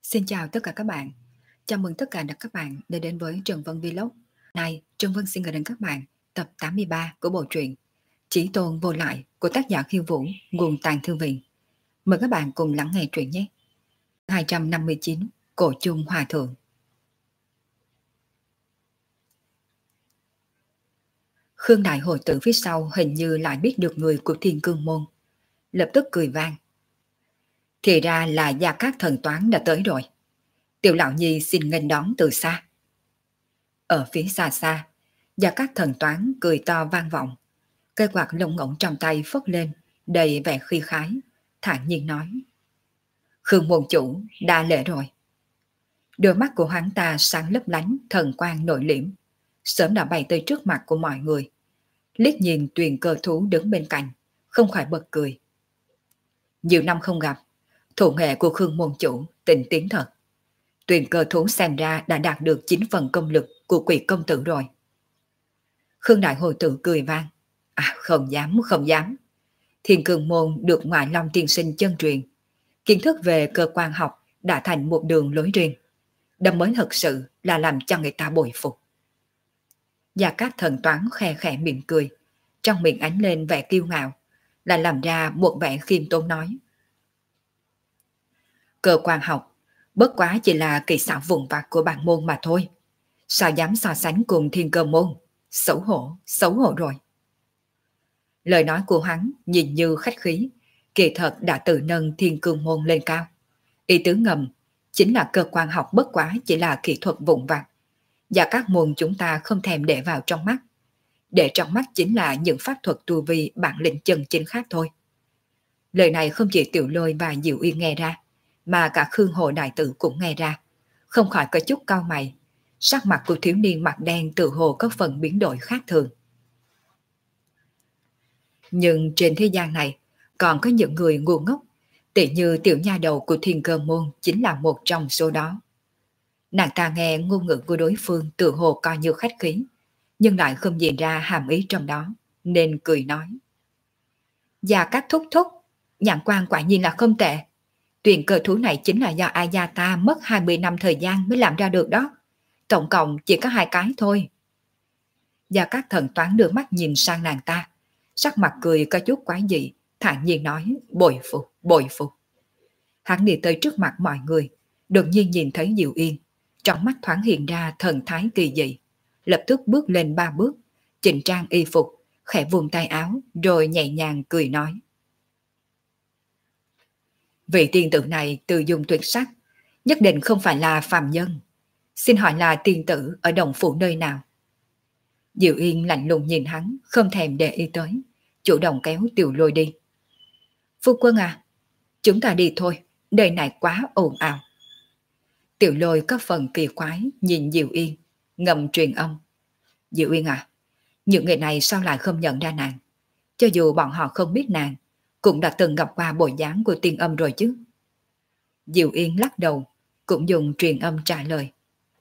Xin chào tất cả các bạn. Chào mừng tất cả các bạn đã đến với Trần Vân Vlog. Này, Trần Vân xin gửi đến các bạn tập 83 của bộ truyện Chí Tôn Vô Lại của tác giả Khiêu Vũ, nguồn Tàn Thư Viện. Mời các bạn cùng lắng nghe truyện nhé. 259 Cổ Chung Hòa Thượng. Khương Đại Hồi Tử phía sau hình như lại biết được người của Thiên Cương Môn, lập tức cười vang. Thì ra là Gia Cát Thần Toán đã tới rồi. Tiểu lão nhi xin nghênh đón từ xa. Ở phía xa xa, Gia Cát Thần Toán cười to vang vọng, cây quạt lông ngỗng trong tay phất lên, đầy vẻ khí khái, thản nhiên nói: Khương môn chủ đa lễ rồi. Đôi mắt của hắn ta sáng lấp lánh, thần quang nội liễm, sớm đã bay tới trước mặt của mọi người, liếc nhìn Tuyền Cơ Thú đứng bên cạnh, không khỏi bật cười. Nhiều năm không gặp, thủ nghệ của Khương môn chủ tinh tiến thật. Tuyền Cơ Thú xem ra đã đạt được 9 phần công lực của Quỷ công tử rồi. Khương Đại Hồi Tử cười vang. Không dám, không dám. Thiên Cương Môn được Ngoại Long tiên sinh chân truyền, kiến thức về cơ quan học đã thành một đường lối riêng. Đâm mới thật sự là làm cho người ta bội phục. Gia Cát Thần Toán khe khẽ miệng cười, trong miệng ánh lên vẻ kiêu ngạo, là làm ra một vẻ khiêm tốn nói: Cơ quan học bất quá chỉ là kỳ xảo vụn vặt của bản môn mà thôi. Sao dám so sánh cùng Thiên Cơ Môn? Xấu hổ rồi. Lời nói của hắn nhìn như khách khí, kỳ thật đã tự nâng Thiên Cương Môn lên cao. Ý tứ ngầm chính là cơ quan học bất quá chỉ là kỹ thuật vụn vặt, và các môn chúng ta không thèm để vào trong mắt. Để trong mắt chính là những pháp thuật tu vi bản lĩnh chân chính khác thôi. Lời này không chỉ Tiểu Lôi và Diệu Yên nghe ra, mà cả Khương Hồ đại tử cũng nghe ra, không khỏi có chút cau mày. Sắc mặt của thiếu niên mặt đen tự hồ có phần biến đổi khác thường. Nhưng trên thế gian này còn có những người ngu ngốc, tỉ như tiểu nha đầu của Thiên Cơ Môn chính là một trong số đó. Nàng ta nghe ngôn ngữ của đối phương tự hồ coi như khách khí, nhưng lại không nhìn ra hàm ý trong đó, nên cười nói: Gia Cát thúc thúc, nhãn quan quả nhiên là không tệ. Tuyền Cơ Thú này chính là do ai gia ta mất 20 năm thời gian mới làm ra được đó. Tổng cộng chỉ có 2 cái thôi. Gia Cát Thần Toán đưa mắt nhìn sang nàng ta, sắc mặt cười có chút quái dị, thản nhiên nói: bội phục. Hắn đi tới trước mặt mọi người, đột nhiên nhìn thấy Diệu Yên, trong mắt thoáng hiện ra thần thái kỳ dị, lập tức bước lên 3 bước, chỉnh trang y phục, khẽ vùng tay áo, rồi nhẹ nhàng cười nói: Vị tiên tử này từ dung tuyệt sắc, nhất định không phải là phàm nhân. Xin hỏi là tiên tử ở đồng phủ nơi nào? Diệu Yên lạnh lùng nhìn hắn, không thèm để ý tới, chủ động kéo Tiểu Lôi đi. Phu quân à, chúng ta đi thôi, nơi này quá ồn ào. Tiểu Lôi có phần kỳ quái nhìn Diệu Yên, ngầm truyền âm: Diệu Yên à, những người này sao lại không nhận ra nàng? Cho dù bọn họ không biết nàng, cũng đã từng gặp qua bộ dáng của tiên âm rồi chứ. Diệu Yên lắc đầu, cũng dùng truyền âm trả lời: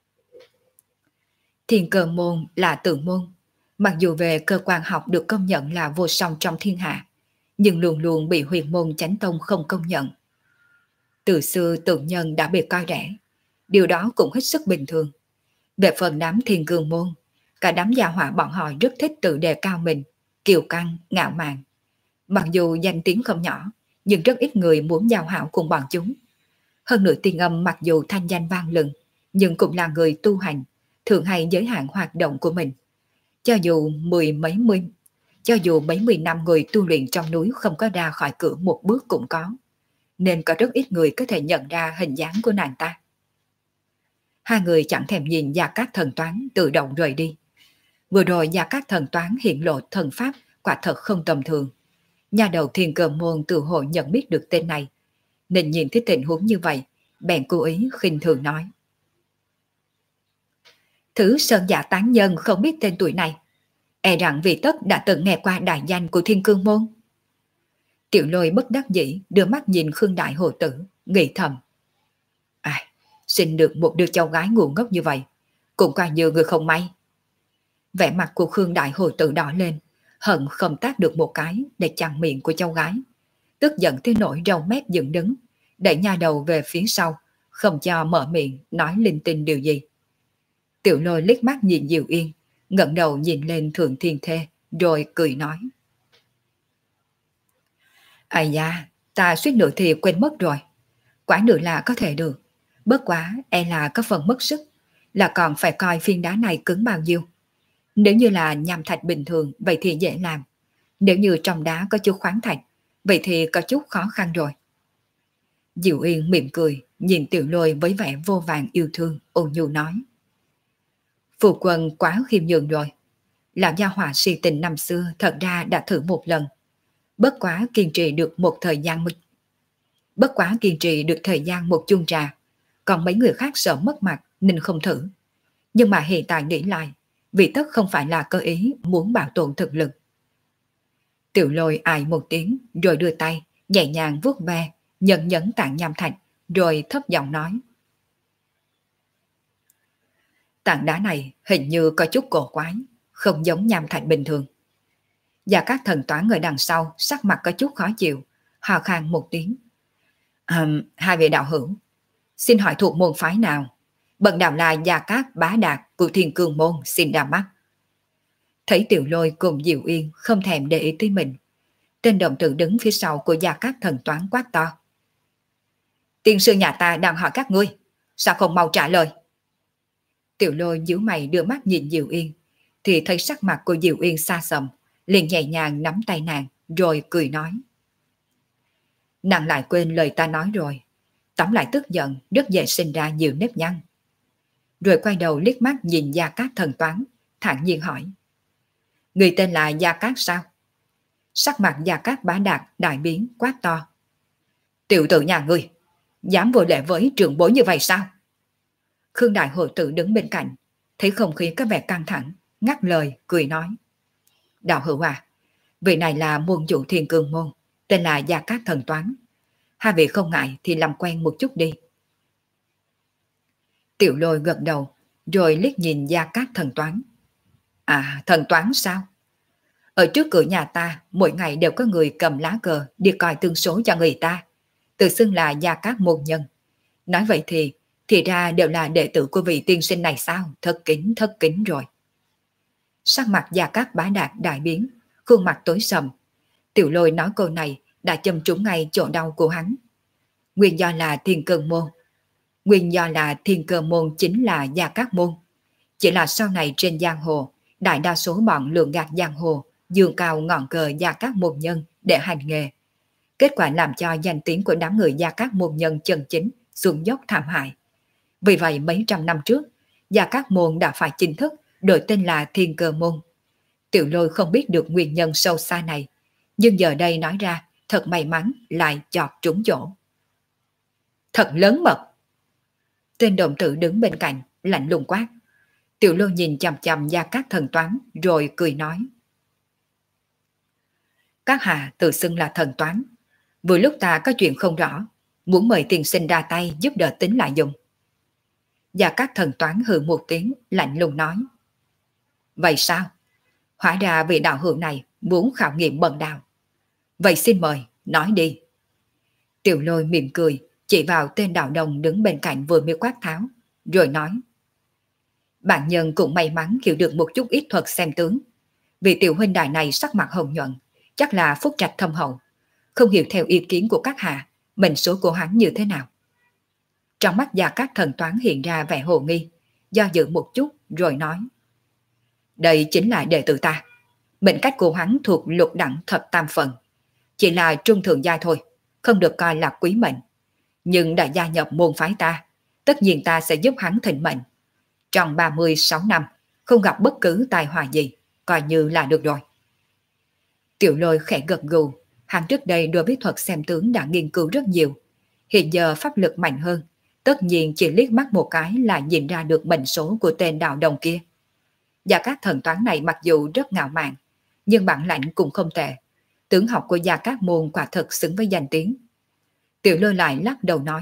Thiên Cơ Môn là tự môn, mặc dù về cơ quan học được công nhận là vô song trong thiên hạ, nhưng luôn luôn bị huyền môn chánh tông không công nhận. Từ xưa tự nhân đã bị coi rẻ, điều đó cũng hết sức bình thường. Về phần đám Thiên Cương Môn, cả đám gia hỏa bọn họ rất thích tự đề cao mình, kiêu căng, ngạo mạn. Mặc dù danh tiếng không nhỏ, nhưng rất ít người muốn giao hảo cùng bọn chúng. Hơn nữa tiên âm mặc dù thanh danh vang lừng, nhưng cũng là người tu hành, thường hay giới hạn hoạt động của mình. Cho dù mấy mươi năm người tu luyện trong núi không có ra khỏi cửa một bước cũng có, nên có rất ít người có thể nhận ra hình dáng của nàng ta. Hai người chẳng thèm nhìn Gia Cát Thần Toán tự động rời đi. Vừa rồi Gia Cát Thần Toán hiện lộ thần pháp quả thật không tầm thường. Nhà đầu Thiên Cơ Môn tự hồ nhận biết được tên này, nên nhìn thấy tình huống như vậy, bèn cố ý khinh thường nói: Thứ sơn giả tán nhân không biết tên tuổi này, e rằng vì tất đã từng nghe qua đại danh của Thiên Cương Môn. Tiểu Lôi bất đắc dĩ đưa mắt nhìn Khương Đại Hồ Tử, nghĩ thầm: sinh được một đứa cháu gái ngu ngốc như vậy, cũng coi như người không may. Vẻ mặt của Khương Đại Hồ Tử đỏ lên, hận không tát được một cái để chặn miệng của cháu gái, tức giận tới nỗi râu mép dựng đứng, đẩy nha đầu về phía sau, không cho mở miệng nói linh tinh điều gì. Tiểu Lôi liếc mắt nhìn Diệu Yên, ngẩng đầu nhìn lên Thượng Thiên Thê, rồi cười nói. Ây da, ta suýt nữa thì quên mất rồi. Quả nữa là có thể được. Bất quá e là có phần mất sức, là còn phải coi phiến đá này cứng bao nhiêu. Nếu như là nham thạch bình thường, vậy thì dễ làm. Nếu như trong đá có chút khoáng thạch, vậy thì có chút khó khăn rồi. Diệu Yên mỉm cười, nhìn Tiểu Lôi với vẻ vô vàn yêu thương, ôn nhu nói. Phu quân quá khiêm nhường rồi. Lão gia hỏa si tình năm xưa thật ra đã thử một lần. Bất quá kiên trì được thời gian một chung trà. Còn mấy người khác sợ mất mặt nên không thử. Nhưng mà hiện tại nghĩ lại, vì tất không phải là cơ ý muốn bảo tồn thực lực. Tiểu Lôi ai một tiếng rồi đưa tay, nhẹ nhàng vuốt ve, nhẫn nhẫn tảng nham thạch, rồi thấp giọng nói. Tảng đá này hình như có chút cổ quái, không giống nham thạch bình thường. Và các thần toán ở đằng sau sắc mặt có chút khó chịu, hò khan một tiếng. Hai vị đạo hữu, xin hỏi thuộc môn phái nào? Bần đạo là Gia Cát Bá Đạt của Thiên Cương Môn, xin ra mắt. Thấy Tiểu Lôi cùng Diệu Yên không thèm để ý tới mình, tên đồng tử đứng phía sau của Gia Cát thần toán quát to. Tiên sư nhà ta đang hỏi các ngươi, sao không mau trả lời? Tiểu Lôi nhíu mày đưa mắt nhìn Diệu Yên, thì thấy sắc mặt của Diệu Yên xa sầm, liền nhẹ nhàng nắm tay nàng, rồi cười nói. Nàng lại quên lời ta nói rồi, tóm lại tức giận rất dễ sinh ra nhiều nếp nhăn. Rồi quay đầu liếc mắt nhìn Gia Cát thần toán, thản nhiên hỏi. Người tên là Gia Cát sao? Sắc mặt Gia Cát Bá Đạt đại biến quát to. Tiểu tử nhà ngươi, dám vô lễ với trưởng bối như vậy sao? Khương Đại Hội Tử đứng bên cạnh, thấy không khí có vẻ căng thẳng, ngắt lời, cười nói. Đạo hữu à, vị này là môn chủ Thiên Cương Môn, tên là Gia Cát thần toán. Hai vị không ngại thì làm quen một chút đi. Tiểu Lôi gật đầu, rồi liếc nhìn Gia Cát thần toán. À, thần toán sao? Ở trước cửa nhà ta, mỗi ngày đều có người cầm lá cờ đi coi tương số cho người ta, tự xưng là Gia Cát môn nhân. Nói vậy thì ra đều là đệ tử của vị tiên sinh này sao? Thất kính rồi. Sắc mặt Gia Cát Bá Đạt đại biến, khuôn mặt tối sầm. Tiểu Lôi nói câu này đã châm trúng ngay chỗ đau của hắn. Nguyên do là Thiên Cơ Môn chính là Gia Cát môn. Chỉ là sau này trên giang hồ, đại đa số bọn lường gạt giang hồ dương cao ngọn cờ Gia Cát môn nhân để hành nghề. Kết quả làm cho danh tiếng của đám người Gia Cát môn nhân chân chính xuống dốc thảm hại. Vì vậy mấy trăm năm trước, Gia Cát môn đã phải chính thức đổi tên là Thiên Cơ môn. Tiểu Lôi không biết được nguyên nhân sâu xa này, nhưng giờ đây nói ra thật may mắn lại chọt trúng chỗ. Thật lớn mật. Tên đồng tử đứng bên cạnh lạnh lùng quát. Tiểu Lôi nhìn chằm chằm Gia Cát thần toán rồi cười nói. Các hạ tự xưng là thần toán, vừa lúc ta có chuyện không rõ, muốn mời tiên sinh ra tay giúp đỡ tính lại dùng. Gia Cát thần toán hừ một tiếng lạnh lùng nói. Vậy sao? Hóa ra vị đạo hữu này muốn khảo nghiệm bần đạo. Vậy xin mời, nói đi. Tiểu Lôi mỉm cười, chỉ vào tên đạo đồng đứng bên cạnh vừa mới quát tháo, rồi nói. Bạn nhân cũng may mắn hiểu được một chút ít thuật xem tướng. Vì tiểu huynh đài này sắc mặt hồng nhuận, chắc là phúc trạch thâm hậu. Không hiểu theo ý kiến của các hạ, mệnh số của hắn như thế nào. Trong mắt Gia Cát thần toán hiện ra vẻ hồ nghi, do dự một chút rồi nói. Đây chính là đệ tử ta. Mệnh cách của hắn thuộc lục đẳng thập tam phần. Chỉ là trung thượng giai thôi, không được coi là quý mệnh. Nhưng đã gia nhập môn phái ta, tất nhiên ta sẽ giúp hắn thịnh mệnh. Trong 36 năm, không gặp bất cứ tai họa gì, coi như là được rồi. Tiểu Lôi khẽ gật gù, hắn trước đây đối với thuật xem tướng đã nghiên cứu rất nhiều. Hiện giờ pháp lực mạnh hơn, tất nhiên chỉ liếc mắt một cái là nhìn ra được mệnh số của tên đạo đồng kia. Gia Cát thần toán này mặc dù rất ngạo mạn, nhưng bản lãnh cũng không tệ. Tướng học của Gia Cát môn quả thật xứng với danh tiếng. Tiểu Lôi lại lắc đầu nói.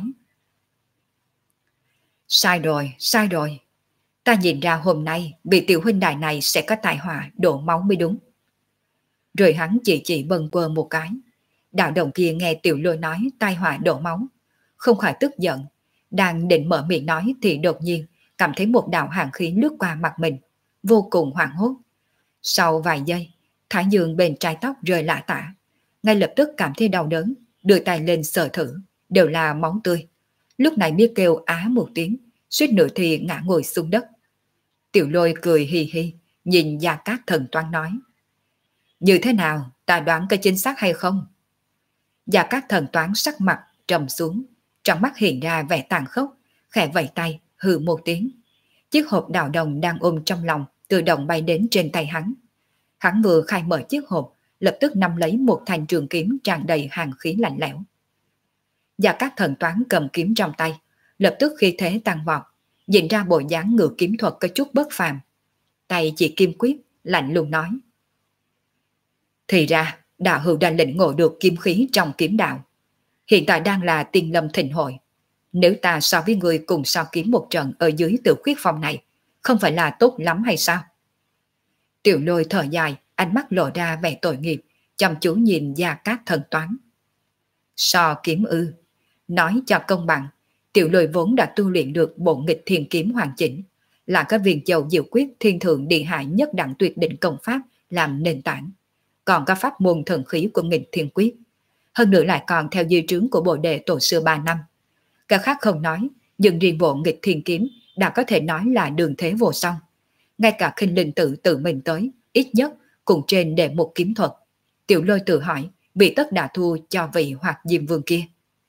Sai rồi. Ta nhìn ra hôm nay vị tiểu huynh đài này sẽ có tai họa đổ máu mới đúng. Rồi hắn chỉ bâng quơ một cái. Đạo đồng kia nghe Tiểu Lôi nói tai họa đổ máu, không khỏi tức giận, Đang định mở miệng nói thì đột nhiên cảm thấy một đạo hàn khí lướt qua mặt mình, vô cùng hoảng hốt. Sau vài giây, thái dương bên trái tóc rơi lả tả, ngay lập tức cảm thấy đau đớn, đưa tay lên sờ thử, đều là máu tươi. Lúc này mới kêu á một tiếng, suýt nữa thì ngã ngồi xuống đất. Tiểu Lôi cười hì hì, nhìn Gia Cát Thần Toán nói: như thế nào, ta đoán có chính xác hay không? Gia Cát Thần Toán sắc mặt trầm xuống, trong mắt hiện ra vẻ tàn khốc, khẽ vẫy tay, hừ một tiếng. Chiếc hộp đào đồng đang ôm trong lòng tự động bay đến trên tay hắn. Hắn vừa khai mở chiếc hộp, lập tức nắm lấy một thanh trường kiếm tràn đầy hàn khí lạnh lẽo. Gia Cát Thần Toán cầm kiếm trong tay, lập tức khi thế tăng vọt, nhìn ra bộ dáng ngự kiếm thuật có chút bất phàm. Tay chỉ kim quyết, lạnh lùng nói: thì ra, đạo hữu đã lĩnh ngộ được kiếm khí trong kiếm đạo. Hiện tại đang là tiên lâm thịnh hội. Nếu ta so với người cùng so kiếm một trận ở dưới Tử Khuyết Phong này, không phải là tốt lắm hay sao? Tiểu Lôi thở dài, ánh mắt lộ ra vẻ tội nghiệp, chăm chú nhìn Gia Cát Thần Toán. So kiếm ư? Nói cho công bằng, Tiểu Lôi vốn đã tu luyện được bộ nghịch thiên kiếm hoàn chỉnh, là cái viên châu diệu quyết thiên thượng địa hải nhất đẳng tuyệt định công pháp làm nền tảng, còn có pháp môn thần khí của nghịch thiên quyết. Hơn nữa lại còn theo di trướng của bộ đệ tổ sư 3 năm. Cả khác không nói, nhưng riêng bộ nghịch thiên kiếm đã có thể nói là đường thế vô song. Ngay cả Khinh Linh Tự tự mình tới, ít nhất cùng trên đệ một kiếm thuật. Tiểu Lôi tự hỏi, bị tất đã thua cho vị Hoạt Diêm Vương kia.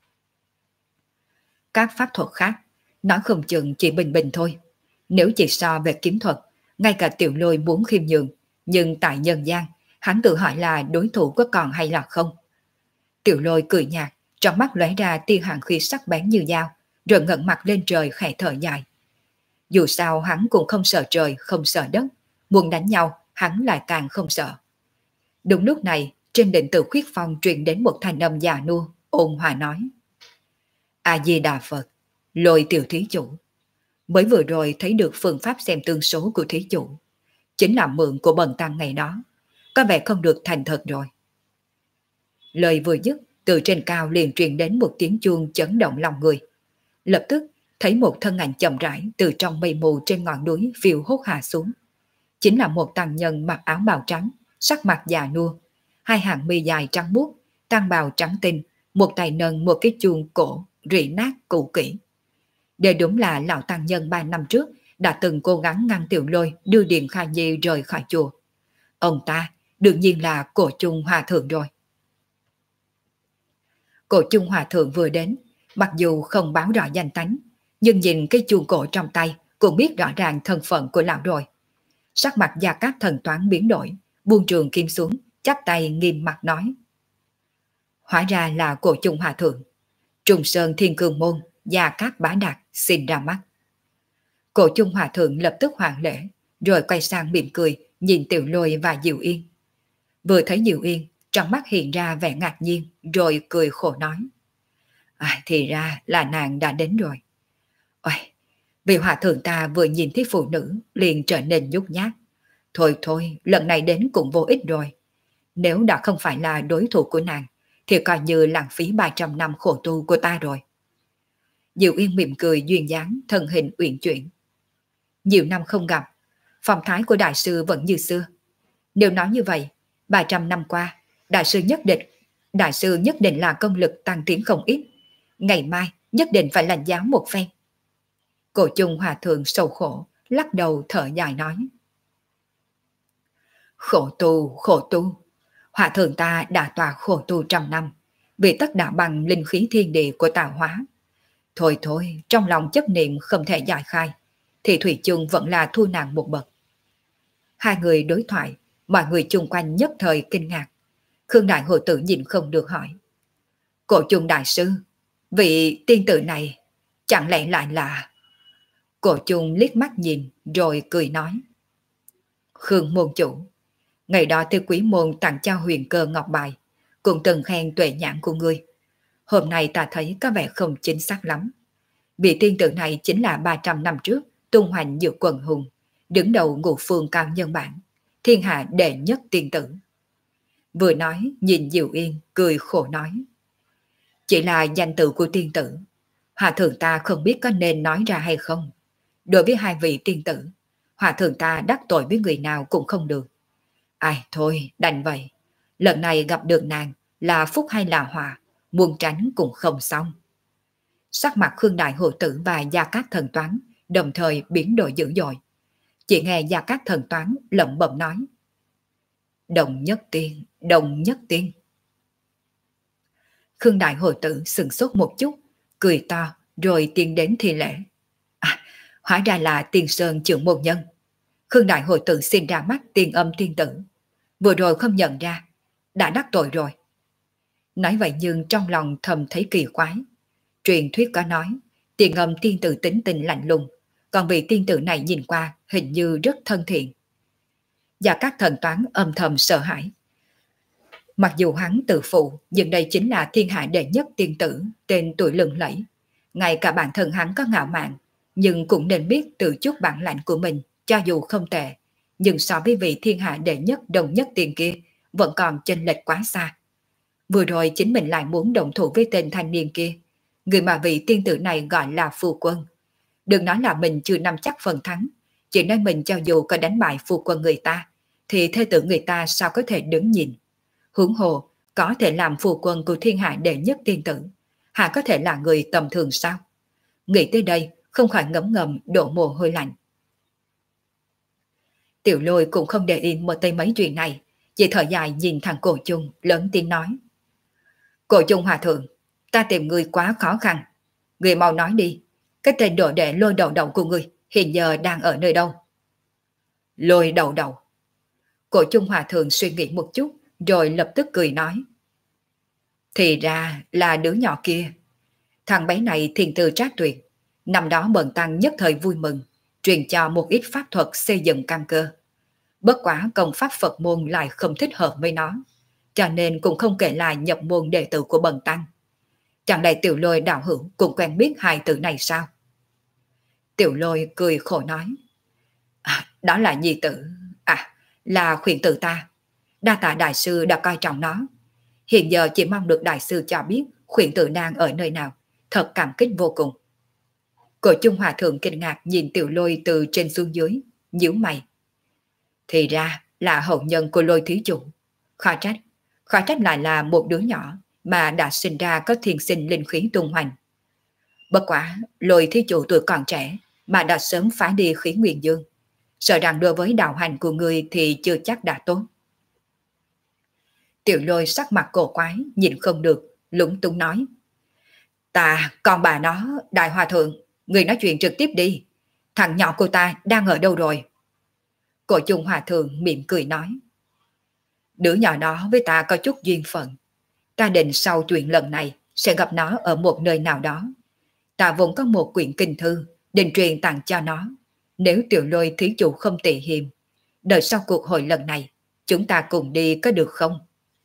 Các pháp thuật khác, nói không chừng chỉ bình bình thôi. Nếu chỉ so về kiếm thuật, ngay cả Tiểu Lôi muốn khiêm nhường, nhưng tại nhân gian, hắn tự hỏi là đối thủ có còn hay là không. Tiểu Lôi cười nhạt, trong mắt lóe ra tia hàn khí sắc bén như dao, rồi ngẩng mặt lên trời khẽ thở dài. Dù sao hắn cũng không sợ trời, không sợ đất, muốn đánh nhau hắn lại càng không sợ. Đúng lúc này, trên đỉnh Tử Khuyết Phong truyền đến một thanh âm già nua, ôn hòa nói: A Di Đà Phật, Lôi tiểu thí chủ, mới vừa rồi thấy được phương pháp xem tương số của thí chủ, chính là mượn của bần tăng ngày đó, có vẻ không được thành thật rồi. Lời vừa dứt, từ trên cao liền truyền đến một tiếng chuông chấn động lòng người. Lập tức thấy một thân ảnh chậm rãi từ trong mây mù trên ngọn núi phiêu hốt hạ xuống. Chính là một tăng nhân mặc áo bào trắng, sắc mặt già nua, hai hàng mi dài trắng buốt, tăng bào trắng tinh, một tay nâng một cái chuông cổ rỉ nát cũ kỹ. Đây đúng là lão tăng nhân 3 năm trước đã từng cố gắng ngăn Tiểu Lôi đưa Điền Khai Nhi rời khỏi chùa. Ông ta đương nhiên là Cổ Chung Hòa Thượng rồi. Cổ Chung Hòa Thượng vừa đến, mặc dù không báo rõ danh tánh, nhưng nhìn cái chuông cổ trong tay cũng biết rõ ràng thân phận của lão rồi. Sắc mặt Gia Cát Thần Toán biến đổi, buông trường kim xuống, chắp tay nghiêm mặt nói: hóa ra là Cổ Chung Hòa Thượng. Trùng Sơn Thiên Cương Môn, Gia Cát Bá Đạt xin ra mắt. Cổ Chung Hòa Thượng lập tức hoàn lễ, rồi quay sang mỉm cười nhìn Tiểu Lôi và Diệu Yên. Vừa thấy Diệu Yên, trong mắt hiện ra vẻ ngạc nhiên, rồi cười khổ nói: thì ra là nàng đã đến rồi. Ôi, vị hòa thượng ta vừa nhìn thấy phụ nữ liền trở nên nhút nhát. Thôi thôi, lần này đến cũng vô ích rồi. Nếu đã không phải là đối thủ của nàng, thì coi như lãng phí 300 năm khổ tu của ta rồi. Diệu Yên mỉm cười duyên dáng, thân hình uyển chuyển. Nhiều năm không gặp, phong thái của đại sư vẫn như xưa. Nếu nói như vậy, 300 năm qua, đại sư nhất định là công lực tăng tiến không ít. Ngày mai nhất định phải lãnh giáo một phen. Cổ Chung Hòa Thượng sầu khổ, lắc đầu thở dài nói: khổ tu, Hòa Thượng ta đã tọa khổ tu trăm năm, vì tất đã bằng linh khí thiên địa của tạo hóa. Thôi thôi, trong lòng chấp niệm không thể giải khai, thì thủy chung vẫn là thua nàng một bậc. Hai người đối thoại, mọi người chung quanh nhất thời kinh ngạc. Khương Đại Hồ Tử nhìn không được hỏi: Cổ Chung đại sư, vị tiên tử này chẳng lẽ lại là... Cổ Chung liếc mắt nhìn rồi cười nói: Khương môn chủ, ngày đó Tư Quý môn tặng cho Huyền Cơ ngọc bài, cũng từng khen tuệ nhãn của ngươi. Hôm nay ta thấy có vẻ không chính xác lắm. Vị tiên tử này chính là 300 năm trước tung hoành giữa quần hùng, đứng đầu ngũ phương cao nhân bản, thiên hạ đệ nhất tiên tử. Vừa nói nhìn Diệu Yên cười khổ nói: chỉ là danh tự của tiên tử, Hòa thượng ta không biết có nên nói ra hay không. Đối với hai vị tiên tử, hòa thượng ta đắc tội với người nào cũng không được. Ai thôi, đành vậy. Lần này gặp được nàng là phúc hay là họa, muốn tránh cũng không xong. Sắc mặt Khương Đại Hộ Tử và Gia Cát Thần Toán đồng thời biến đổi dữ dội. Chỉ nghe Gia Cát Thần Toán lẩm bẩm nói: Đồng nhất tiên, đồng nhất tiên. Khương Đại Hộ Tử sừng sốt một chút, cười to rồi tiến đến thi lễ. À, hóa ra là Tiên Sơn trưởng môn nhân. Khương Đại Hộ Tử xin ra mắt Tiên Âm tiên tử. Vừa rồi không nhận ra, đã đắc tội rồi. Nói vậy nhưng trong lòng thầm thấy kỳ quái. Truyền thuyết có nói, Tiên Âm tiên tử tính tình lạnh lùng, còn vị tiên tử này nhìn qua hình như rất thân thiện. Và các thần toán âm thầm sợ hãi. Mặc dù hắn tự phụ, nhưng đây chính là thiên hạ đệ nhất tiên tử, tên tuổi lừng lẫy. Ngay cả bản thân hắn có ngạo mạn, nhưng cũng nên biết tự chút bản lãnh của mình, cho dù không tệ, nhưng so với vị thiên hạ đệ nhất đồng nhất tiền kia, vẫn còn chênh lệch quá xa. Vừa rồi chính mình lại muốn động thủ với tên thanh niên kia, người mà vị tiên tử này gọi là phu quân. Đừng nói là mình chưa nắm chắc phần thắng, chỉ nói mình cho dù có đánh bại phu quân người ta, thì thê tử người ta sao có thể đứng nhìn. Huống hồ, có thể làm phu quân của thiên hạ đệ nhất tiên tử, hạ có thể là người tầm thường sao? Nghĩ tới đây, không khỏi ngấm ngầm đổ mồ hôi lạnh. Tiểu Lôi cũng không để yên một tay mấy chuyện này, chỉ thở dài nhìn thằng Cổ Chung, lớn tiếng nói: Cổ Chung hòa thượng, ta tìm người quá khó khăn. Người mau nói đi, cái tên đồ đệ Lôi đầu đầu của người hiện giờ đang ở nơi đâu? Lôi đầu đầu. Cổ Chung hòa thượng suy nghĩ một chút, rồi lập tức cười nói: Thì ra là đứa nhỏ kia. Thằng bé này thiền tư trác tuyệt. Năm đó bần tăng nhất thời vui mừng, truyền cho một ít pháp thuật xây dựng căn cơ. Bất quá công pháp Phật môn lại không thích hợp với nó, cho nên cũng không kể lại nhập môn đệ tử của bần tăng. Chẳng lẽ Tiểu Lôi đạo hữu cũng quen biết hai từ này sao? Tiểu Lôi cười khổ nói: Đó là nhi tử. Là khuyển tử ta. Đa tạ đại sư đã coi trọng nó. Hiện giờ chỉ mong được đại sư cho biết khuyển tử đang ở nơi nào. Thật cảm kích vô cùng. Cổ Chung hòa thượng kinh ngạc nhìn Tiểu Lôi từ trên xuống dưới, nhíu mày. Thì ra là hậu nhân của Lôi thí chủ. Khó trách lại là một đứa nhỏ mà đã sinh ra có thiên sinh linh khí tung hoành. Bất quá, Lôi thí chủ tuổi còn trẻ mà đã sớm phá đi khí nguyên dương. Sợ rằng đối với đạo hành của người thì chưa chắc đã tốt. Tiểu Lôi sắc mặt cổ quái, nhìn không được, lúng túng nói: Ta, con bà nó, đại hòa thượng, người nói chuyện trực tiếp đi. Thằng nhỏ của ta đang ở đâu rồi? Cổ Chung hòa thượng mỉm cười nói: Đứa nhỏ đó với ta có chút duyên phận. Ta định sau chuyện lần này sẽ gặp nó ở một nơi nào đó. Ta vốn có một quyển kinh thư định truyền tặng cho nó. Nếu Tiểu Lôi thí chủ không tị hiềm, đợi sau cuộc hội lần này chúng ta cùng đi có được không?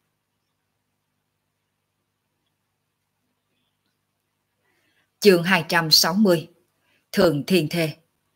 Chương 260 Thường Thiên Thê.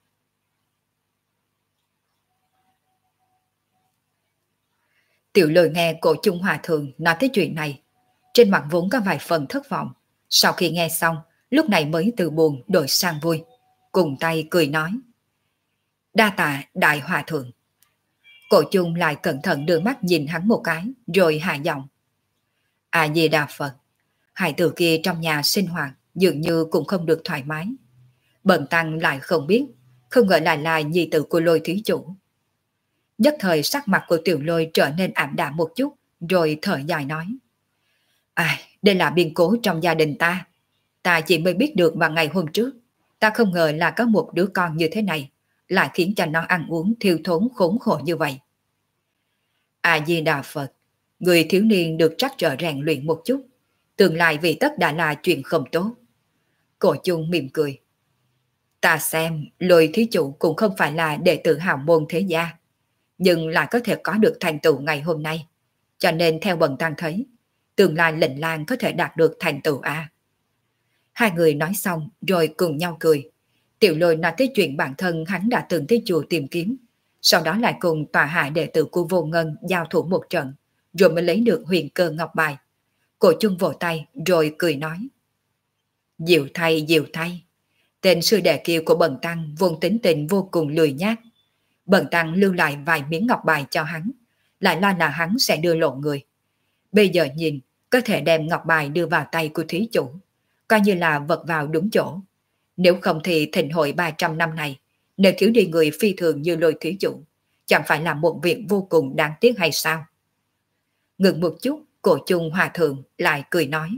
Tiểu Lôi nghe Cổ Chung hòa thượng nói tới chuyện này, trên mặt vốn có vài phần thất vọng. Sau khi nghe xong, lúc này mới từ buồn đổi sang vui, cùng tay cười nói: Đa tạ đại hòa thượng. Cổ Chung lại cẩn thận đưa mắt nhìn hắn một cái, rồi hạ giọng: A Di Đà Phật. Hải tử kia trong nhà sinh hoạt dường như cũng không được thoải mái. Bần tăng lại không biết, không ngờ lại là nhi tử của Lôi thí chủ. Nhất thời sắc mặt của Tiểu Lôi trở nên ảm đạm một chút, rồi thở dài nói: Đây là biến cố trong gia đình ta. Ta chỉ mới biết được vào ngày hôm trước. Ta không ngờ là có một đứa con như thế này, lại khiến cho nó ăn uống thiếu thốn khốn khổ như vậy. A Di Đà Phật. Người thiếu niên được trắc trở rèn luyện một chút, tương lai vì tất đã là chuyện không tốt. Cổ Chung mỉm cười: Ta xem Lôi thí chủ cũng không phải là đệ tử hào môn thế gia, nhưng lại có thể có được thành tựu ngày hôm nay. Cho nên theo bần tăng thấy, tương lai lệnh lang có thể đạt được thành tựu A. Hai người nói xong rồi cùng nhau cười. Tiểu Lôi nói tới chuyện bản thân hắn đã từng tới chùa tìm kiếm, sau đó lại cùng tòa hạ đệ tử của Vô Ngân giao thủ một trận, rồi mới lấy được huyền cơ ngọc bài. Cổ Chung vỗ tay rồi cười nói: Diệu thay, diệu thay. Tên sư đệ kia của Bần Tăng vốn tính tình vô cùng lười nhác. Bần Tăng lưu lại vài miếng ngọc bài cho hắn, lại lo là hắn sẽ đưa lộ người. Bây giờ nhìn, có thể đem ngọc bài đưa vào tay của thí chủ, coi như là vật vào đúng chỗ. Nếu không thì thịnh hội 300 năm này, nếu thiếu đi người phi thường như Lôi thí chủ, chẳng phải là một việc vô cùng đáng tiếc hay sao? Ngừng một chút, Cổ Chung Hòa Thượng lại cười nói.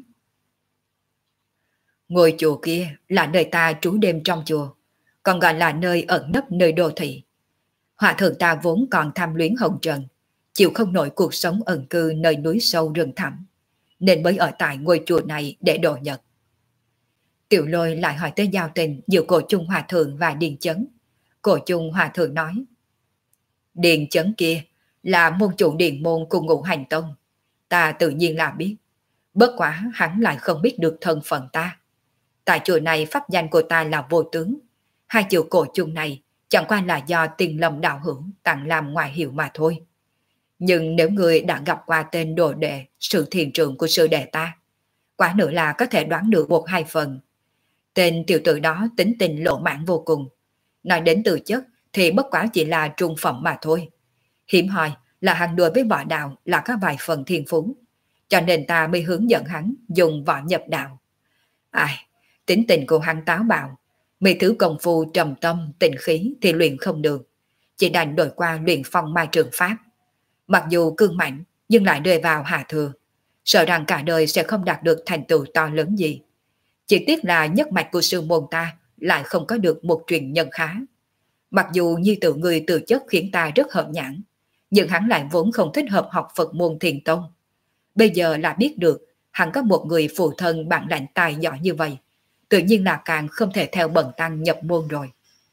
Ngôi chùa kia là nơi ta trú đêm trong chùa, còn gọi là nơi ẩn nấp nơi đô thị. Hòa Thượng ta vốn còn tham luyến hồng trần, chịu không nổi cuộc sống ẩn cư nơi núi sâu rừng thẳm, nên mới ở tại ngôi chùa này để độ nhật. Tiểu Lôi lại hỏi tới giao tình giữa Cổ Chung Hòa Thượng và Điền Chấn. Cổ Chung Hòa Thượng nói, Điền Chấn kia là môn chủ Điền môn cùng Ngũ Hành Tông, ta tự nhiên là biết. Bất quá hắn lại không biết được thân phận ta. Tại chùa này pháp danh của ta là Vô Tướng. Hai chữ Cổ Chung này chẳng qua là do Tiền Lâm đạo hữu tặng làm ngoại hiệu mà thôi. Nhưng nếu người đã gặp qua tên đồ đệ, sự thiền trưởng của sư đệ ta, quả nữa là có thể đoán được một hai phần. Tên tiểu tử đó tính tình lộ mãn vô cùng. Nói đến từ chất thì bất quá chỉ là trung phẩm mà thôi. Hiểm hoi là hắn đối với võ đạo là có vài phần thiên phú, cho nên ta mới hướng dẫn hắn dùng võ nhập đạo. Ai, tính tình của hắn táo bạo, mấy thứ công phu trầm tâm, tịnh khí thì luyện không được, chỉ đành đổi qua luyện phong mai trường pháp. Mặc dù cương mạnh nhưng lại rơi vào hạ thừa, sợ rằng cả đời sẽ không đạt được thành tựu to lớn gì. Chỉ tiếc là nhất mạch của sư môn ta lại không có được một truyền nhân khá. Mặc dù nhi tử người từ chất khiến ta rất hợp nhãn, nhưng hắn lại vốn không thích hợp học Phật môn Thiền Tông. Bây giờ là biết được hắn có một người phụ thân bản lãnh tài giỏi như vậy, tự nhiên là càng không thể theo Bần Tăng nhập môn rồi.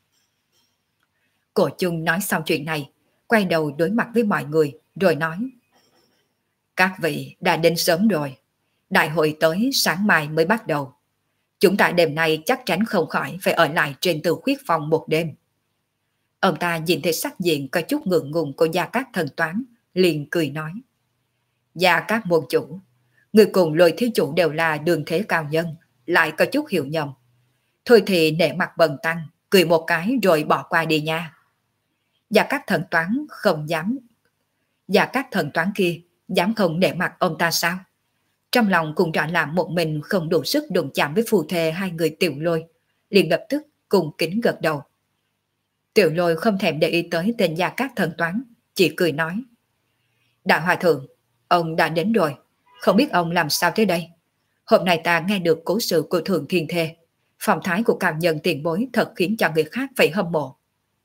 Cổ Chung nói xong chuyện này, quay đầu đối mặt với mọi người rồi nói, các vị đã đến sớm rồi, đại hội tới sáng mai mới bắt đầu. Chúng ta đêm nay chắc chắn không khỏi phải ở lại trên Từ Khuyết Phòng một đêm. Ông ta nhìn thấy sắc diện có chút ngượng ngùng của Gia Cát Thần Toán, liền cười nói, Gia Cát môn chủ, người cùng Lôi thí chủ đều là đường thế cao nhân, lại có chút hiểu nhầm. Thôi thì nể mặt Bần Tăng, cười một cái rồi bỏ qua đi nha. Gia Cát Thần Toán không dám. Gia Cát Thần Toán kia dám không nể mặt ông ta sao? Trong lòng cũng rõ là một mình không đủ sức đụng chạm với phù thề hai người Tiểu Lôi, liền lập tức cùng kính gật đầu. Tiểu Lôi không thèm để ý tới tên Gia Cát Thần Toán, chỉ cười nói, Đại Hòa Thượng, ông đã đến rồi, không biết ông làm sao thế đây? Hôm nay ta nghe được cố sự của Thượng Thiên Thê, phong thái của cao nhân tiền bối thật khiến cho người khác phải hâm mộ.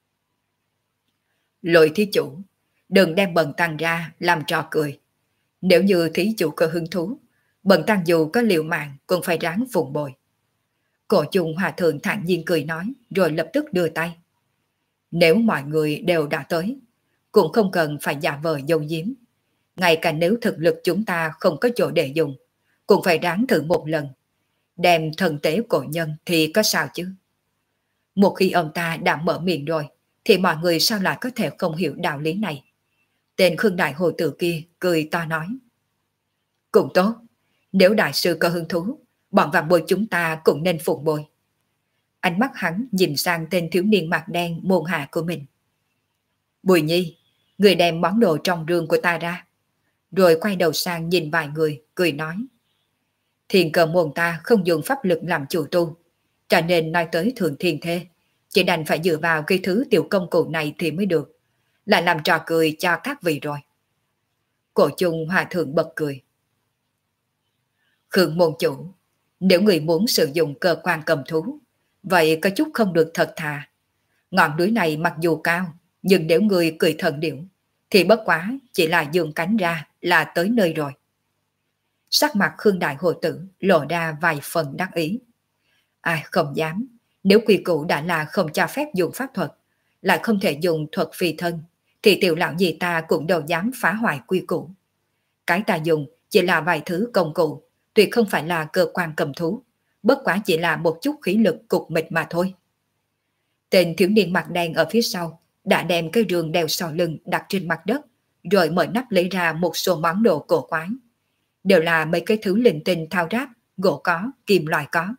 Lôi thí chủ, đừng đem Bần Tăng ra làm trò cười. Nếu như thí chủ có hứng thú, Bần Tăng dù có liều mạng cũng phải ráng phụng bồi. Cổ Chung Hòa Thượng thản nhiên cười nói, rồi lập tức đưa tay. Nếu mọi người đều đã tới, cũng không cần phải giả vờ dâu diếm. Ngay cả nếu thực lực chúng ta không có chỗ để dùng, cũng phải ráng thử một lần. Đem thần tế cổ nhân thì có sao chứ? Một khi ông ta đã mở miệng rồi, thì mọi người sao lại có thể không hiểu đạo lý này? Tên Khương Đại Hồ Tử kia cười to nói, cũng tốt, nếu đại sư có hứng thú, bọn vạn bối chúng ta cũng nên phụng bồi. Ánh mắt hắn nhìn sang tên thiếu niên mặt đen môn hạ của mình. Bùi Nhi, người đem món đồ trong rương của ta ra. Rồi quay đầu sang nhìn vài người, cười nói, Thiền Cờ môn ta không dùng pháp lực làm chủ tu, cho nên nói tới Thượng Thiên Thê, chỉ đành phải dựa vào cái thứ tiểu công cụ này thì mới được, lại làm trò cười cho các vị rồi. Cổ Chung Hòa Thượng bật cười. Khương môn chủ, nếu người muốn sử dụng cơ quan cầm thú, vậy có chút không được thật thà. Ngọn núi này mặc dù cao, nhưng nếu người cười thần điệu, thì bất quá chỉ là dương cánh ra là tới nơi rồi. Sắc mặt Khương Đại Hồ Tử lộ ra vài phần đắc ý. Ai không dám, nếu quy củ đã là không cho phép dùng pháp thuật, lại không thể dùng thuật phi thân, thì tiểu lão gì ta cũng đâu dám phá hoại quy củ. Cái ta dùng chỉ là vài thứ công cụ, tuyệt không phải là cơ quan cầm thú, bất quá chỉ là một chút khí lực cục mịch mà thôi. Tên thiếu niên mặt đen ở phía sau đã đem cái rương đeo sau lưng đặt trên mặt đất, rồi mở nắp lấy ra một số món đồ cổ quái. Đều là mấy cái thứ linh tinh thao ráp, gỗ có, kim loại có,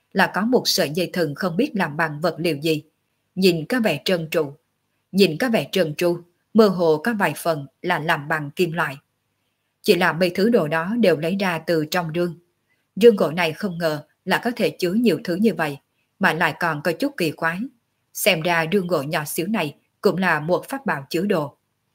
là có một sợi dây thừng không biết làm bằng vật liệu gì. Nhìn có vẻ trơn tru, mơ hồ có vài phần là làm bằng kim loại. Chỉ là mấy thứ đồ đó đều lấy ra từ trong rương. Rương gỗ này không ngờ là có thể chứa nhiều thứ như vậy, mà lại còn có chút kỳ quái. Xem ra rương gỗ nhỏ xíu này cũng là một pháp bảo chứa đồ.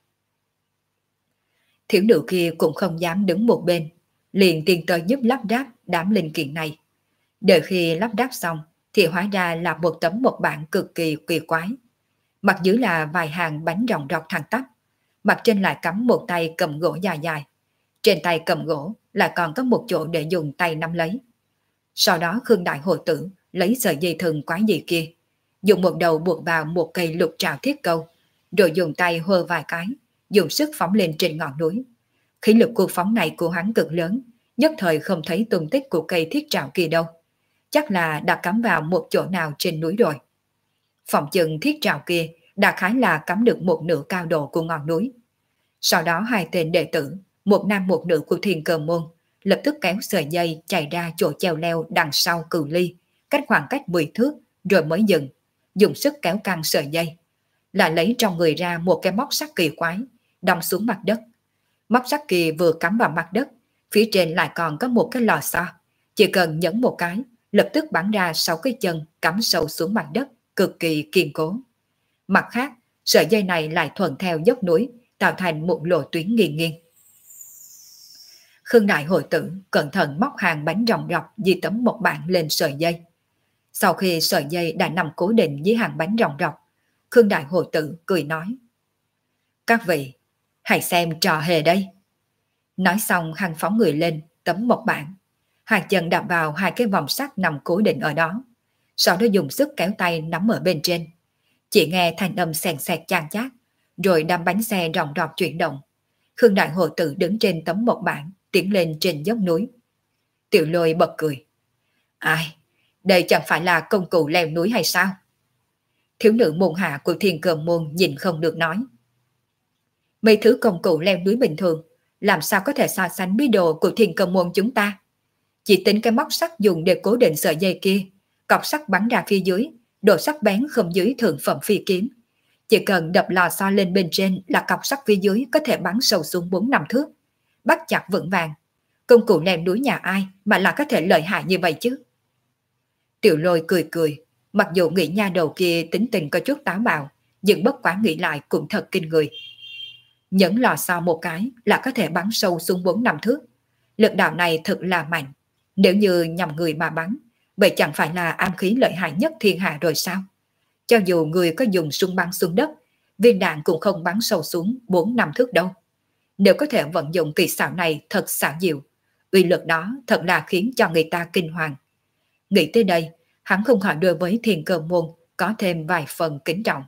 Thiếu nữ kia cũng không dám đứng một bên, liền tiến tới giúp lắp ráp đám linh kiện này. Đợi khi lắp ráp xong thì hóa ra là một tấm mộc bản cực kỳ kỳ quái. Mặt dưới là vài hàng bánh ròng rọc thẳng tắp, mặt trên lại cắm một tay cầm gỗ dài dài. Trên tay cầm gỗ lại còn có một chỗ để dùng tay nắm lấy. Sau đó Khương Đại Hồ Tử lấy sợi dây thừng quái dị kia, dùng một đầu buộc vào một cây lục trào thiết câu, rồi dùng tay hơ vài cái, dùng sức phóng lên trên ngọn núi. Khí lực cuộc phóng này của hắn cực lớn, nhất thời không thấy tung tích của cây thiết trào kia đâu. Chắc là đã cắm vào một chỗ nào trên núi rồi. Phòng chừng thiết trào kia đã khái là cắm được một nửa cao độ của ngọn núi. Sau đó hai tên đệ tử, một nam một nữ của Thiên Cơ Môn, lập tức kéo sợi dây chạy ra chỗ treo leo đằng sau cự ly, cách khoảng cách 10 thước, rồi mới dừng, dùng sức kéo căng sợi dây. Lại lấy trong người ra một cái móc sắt kỳ quái, đâm xuống mặt đất. Móc sắt kia vừa cắm vào mặt đất, phía trên lại còn có một cái lò xo. Chỉ cần nhấn một cái, lập tức bắn ra 6 cái chân cắm sâu xuống mặt đất, cực kỳ kiên cố. Mặt khác, sợi dây này lại thuận theo dốc núi, tạo thành một lộ tuyến nghiêng nghiêng. Khương Đại Hội Tử cẩn thận móc hàng bánh ròng rọc di tấm một bạn lên sợi dây. Sau khi sợi dây đã nằm cố định với hàng bánh ròng rọc, Khương Đại Hội Tử cười nói: "Các vị, hãy xem trò hề đây." Nói xong hắn phóng người lên tấm một bạn, hai chân đạp vào hai cái vòng sắt nằm cố định ở đó, sau đó dùng sức kéo tay nắm ở bên trên. Chỉ nghe thanh âm xèn xẹt chan chát, rồi đám bánh xe ròng rọc chuyển động. Khương Đại Hồ Tử đứng trên tấm một bảng tiến lên trên dốc núi. Tiểu Lôi bật cười: "Ai, đây chẳng phải là công cụ leo núi hay sao?" Thiếu nữ môn hạ của Thiên Cơ Môn nhìn không được nói: "Mấy thứ công cụ leo núi bình thường làm sao có thể so sánh bí đồ của Thiên Cơ Môn chúng ta? Chỉ tính cái móc sắt dùng để cố định sợi dây kia, cọc sắt bắn ra phía dưới, độ sắc bén không dưới thượng phẩm phi kiếm. Chỉ cần đập lò xo lên bên trên là cọc sắt phía dưới có thể bắn sâu xuống 4-5 thước. Bắt chặt vững vàng. Công cụ leo núi nhà ai mà là có thể lợi hại như vậy chứ?" Tiểu Lôi cười cười, mặc dù nghĩ nha đầu kia tính tình có chút táo bạo, nhưng bất quá nghĩ lại cũng thật kinh người. Nhấn lò xo một cái là có thể bắn sâu xuống 4-5 thước. Lực đạo này thật là mạnh. Nếu như nhằm người mà bắn, vậy chẳng phải là am khí lợi hại nhất thiên hạ rồi sao? Cho dù người có dùng súng bắn xuống đất, viên đạn cũng không bắn sâu xuống 4-5 thước đâu. Nếu có thể vận dụng kỳ xảo này thật xảo diệu, uy lực đó thật là khiến cho người ta kinh hoàng. Nghĩ tới đây, hắn không khỏi đối với Thiên Cơ Môn có thêm vài phần kính trọng.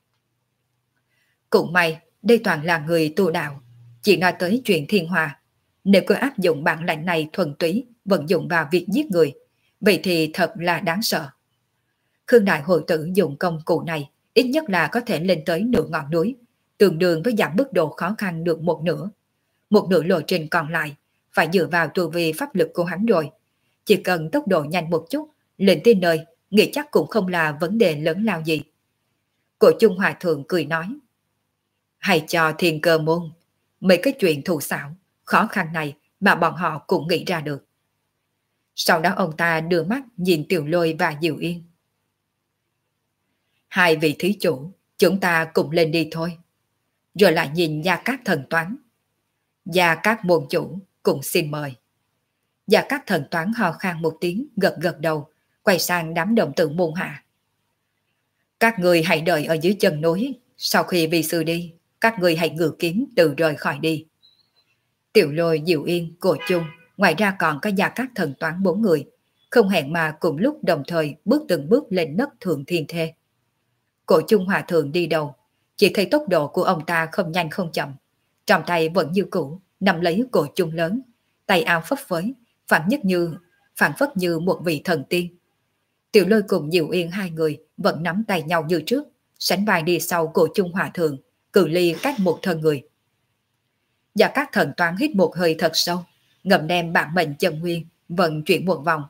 Cũng may, đây toàn là người tu đạo, chỉ nói tới chuyện thiên hòa. Nếu cứ áp dụng bản lĩnh này thuần túy vận dụng vào việc giết người, vậy thì thật là đáng sợ. Khương Đại Hội Tử dùng công cụ này ít nhất là có thể lên tới nửa ngọn núi, tương đương với giảm mức độ khó khăn được một nửa. Một nửa lộ trình còn lại phải dựa vào tu vi pháp lực của hắn rồi. Chỉ cần tốc độ nhanh một chút, lên tới nơi, nghĩ chắc cũng không là vấn đề lớn lao gì. Cổ Chung Hòa Thượng cười nói: "Hãy cho Thiên Cơ Môn mấy cái chuyện thù xảo, khó khăn này mà bọn họ cũng nghĩ ra được." Sau đó ông ta đưa mắt nhìn Tiểu Lôi và Diệu Yên: "Hai vị thí chủ, chúng ta cùng lên đi thôi." Rồi lại nhìn Gia Cát Thần Toán: "Gia Cát môn chủ cũng xin mời." Gia Cát Thần Toán ho khan một tiếng, gật gật đầu, quay sang đám đồng tử môn hạ: "Các người hãy đợi ở dưới chân núi, sau khi vi sư đi, các người hãy ngự kiếm tự rời khỏi đi." Tiểu Lôi, Diệu Yên, Cổ Chung, ngoài ra còn có Gia Cát Thần Toán 4 người, không hẹn mà cùng lúc đồng thời bước từng bước lên nấc thượng thiên thê. Cổ Chung Hòa Thượng đi đầu, chỉ thấy tốc độ của ông ta không nhanh không chậm, trong tay vẫn như cũ nắm lấy cổ chung lớn, tay áo phấp phới, phảng phất như một vị thần tiên. Tiểu Lôi cùng Diệu Yên hai người vẫn nắm tay nhau như trước, sánh vai đi sau cổ Chung Hòa Thượng, cự ly cách một thân người. Và các thần toán hít một hơi thật sâu, ngầm đem bản mệnh chân nguyên vận chuyển một vòng,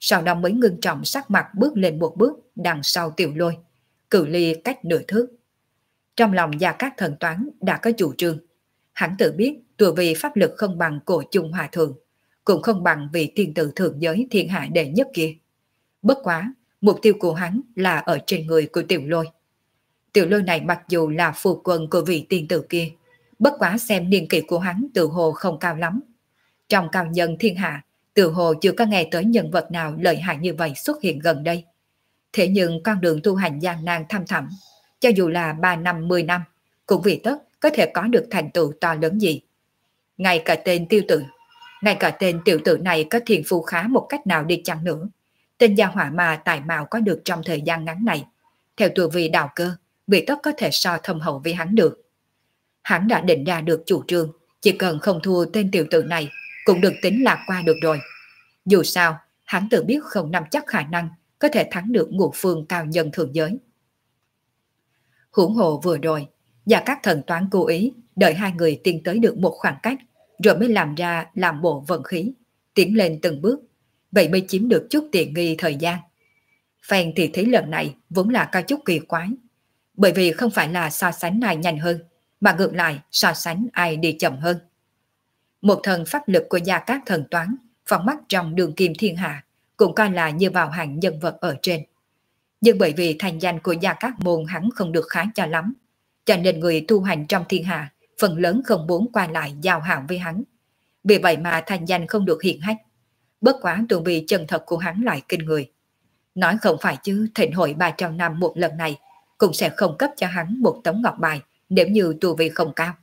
sau đó mới ngưng trọng sắc mặt bước lên một bước đằng sau Tiểu Lôi, cự ly cách nửa thước. Trong lòng Gia Cát Thần Toán đã có chủ trương, hắn tự biết tuổi vì pháp lực không bằng cổ chung hòa thượng, cũng không bằng vị tiên tử thượng giới thiên hạ đệ nhất kia. Bất quá, mục tiêu của hắn là ở trên người của Tiểu Lôi. Tiểu Lôi này mặc dù là phu quân của vị tiên tử kia, bất quá xem niên kỷ của hắn tự hồ không cao lắm. Trong cao nhân thiên hạ, tự hồ chưa có nghe tới nhân vật nào lợi hại như vậy xuất hiện gần đây. Thế nhưng con đường tu hành gian nan thăm thẳm, cho dù là 3 năm 10 năm, cũng vì tất có thể có được thành tựu to lớn gì. Ngay cả tên tiểu tử này có thiền phù khá một cách nào đi chăng nữa, tên gia hỏa mà tài mạo có được trong thời gian ngắn này, theo tuổi vì đạo cơ, vì tất có thể so thâm hậu với hắn được. Hắn đã định ra được chủ trương, chỉ cần không thua tên tiểu tử này, cũng được tính lạc qua được rồi. Dù sao, hắn tự biết không nắm chắc khả năng có thể thắng được ngũ phương cao nhân thượng giới. Hỗn hộ vừa rồi, Gia Cát Thần Toán cố ý đợi hai người tiến tới được một khoảng cách, rồi mới làm bộ vận khí, tiến lên từng bước, vậy mới chiếm được chút tiện nghi thời gian. Phen thì thấy lần này vốn là có chút kỳ quái, bởi vì không phải là so sánh ai nhanh hơn, mà ngược lại so sánh ai đi chậm hơn. Một thần pháp lực của Gia Cát Thần Toán phóng mắt trong đường kim thiên hạ, cũng coi là như vào hàng nhân vật ở trên. Nhưng bởi vì thành danh của Gia Cát môn hắn không được khá cho lắm, cho nên người tu hành trong thiên hạ phần lớn không muốn qua lại giao hảo với hắn. Vì vậy mà thành danh không được hiển hách. Bất quá tuần vì chân thật của hắn lại kinh người. Nói không phải chứ thịnh hội 300 năm một lần này cũng sẽ không cấp cho hắn một tấm ngọc bài nếu như tu vi không cao.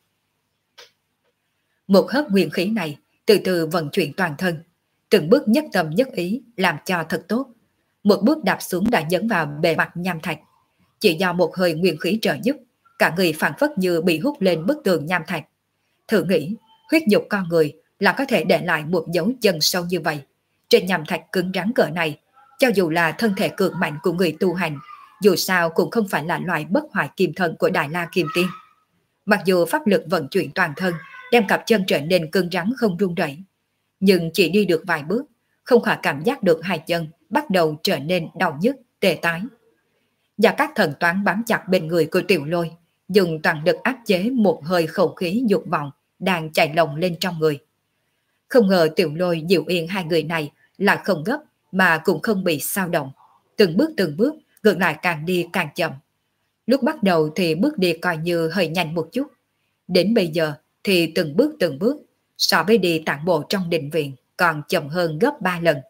Một hớp nguyên khí này từ từ vận chuyển toàn thân, từng bước nhất tâm nhất ý làm cho thật tốt. Một bước đạp xuống đã nhấn vào bề mặt nham thạch. Chỉ do một hơi nguyên khí trợ giúp, cả người phản phất như bị hút lên bức tường nham thạch. Thử nghĩ, huyết nhục con người là có thể để lại một dấu chân sâu như vậy. Trên nham thạch cứng rắn cỡ này, cho dù là thân thể cường mạnh của người tu hành, dù sao cũng không phải là loại bất hoại kim thân của Đại La Kim Tiên. Mặc dù pháp lực vận chuyển toàn thân, đem cặp chân trở nên cứng rắn không rung rẩy, nhưng chỉ đi được vài bước, không khỏi cảm giác được hai chân bắt đầu trở nên đau nhức, tê tái. Và các thần toán bám chặt bên người của Tiểu Lôi, dùng toàn lực áp chế một hơi khẩu khí dục vọng đang chạy lồng lên trong người. Không ngờ Tiểu Lôi dịu yên hai người này lại không gấp mà cũng không bị xao động. Từng bước, ngược lại càng đi càng chậm. Lúc bắt đầu thì bước đi coi như hơi nhanh một chút. Đến bây giờ thì từng bước, so với đi tản bộ trong định viện còn chậm hơn gấp 3 lần.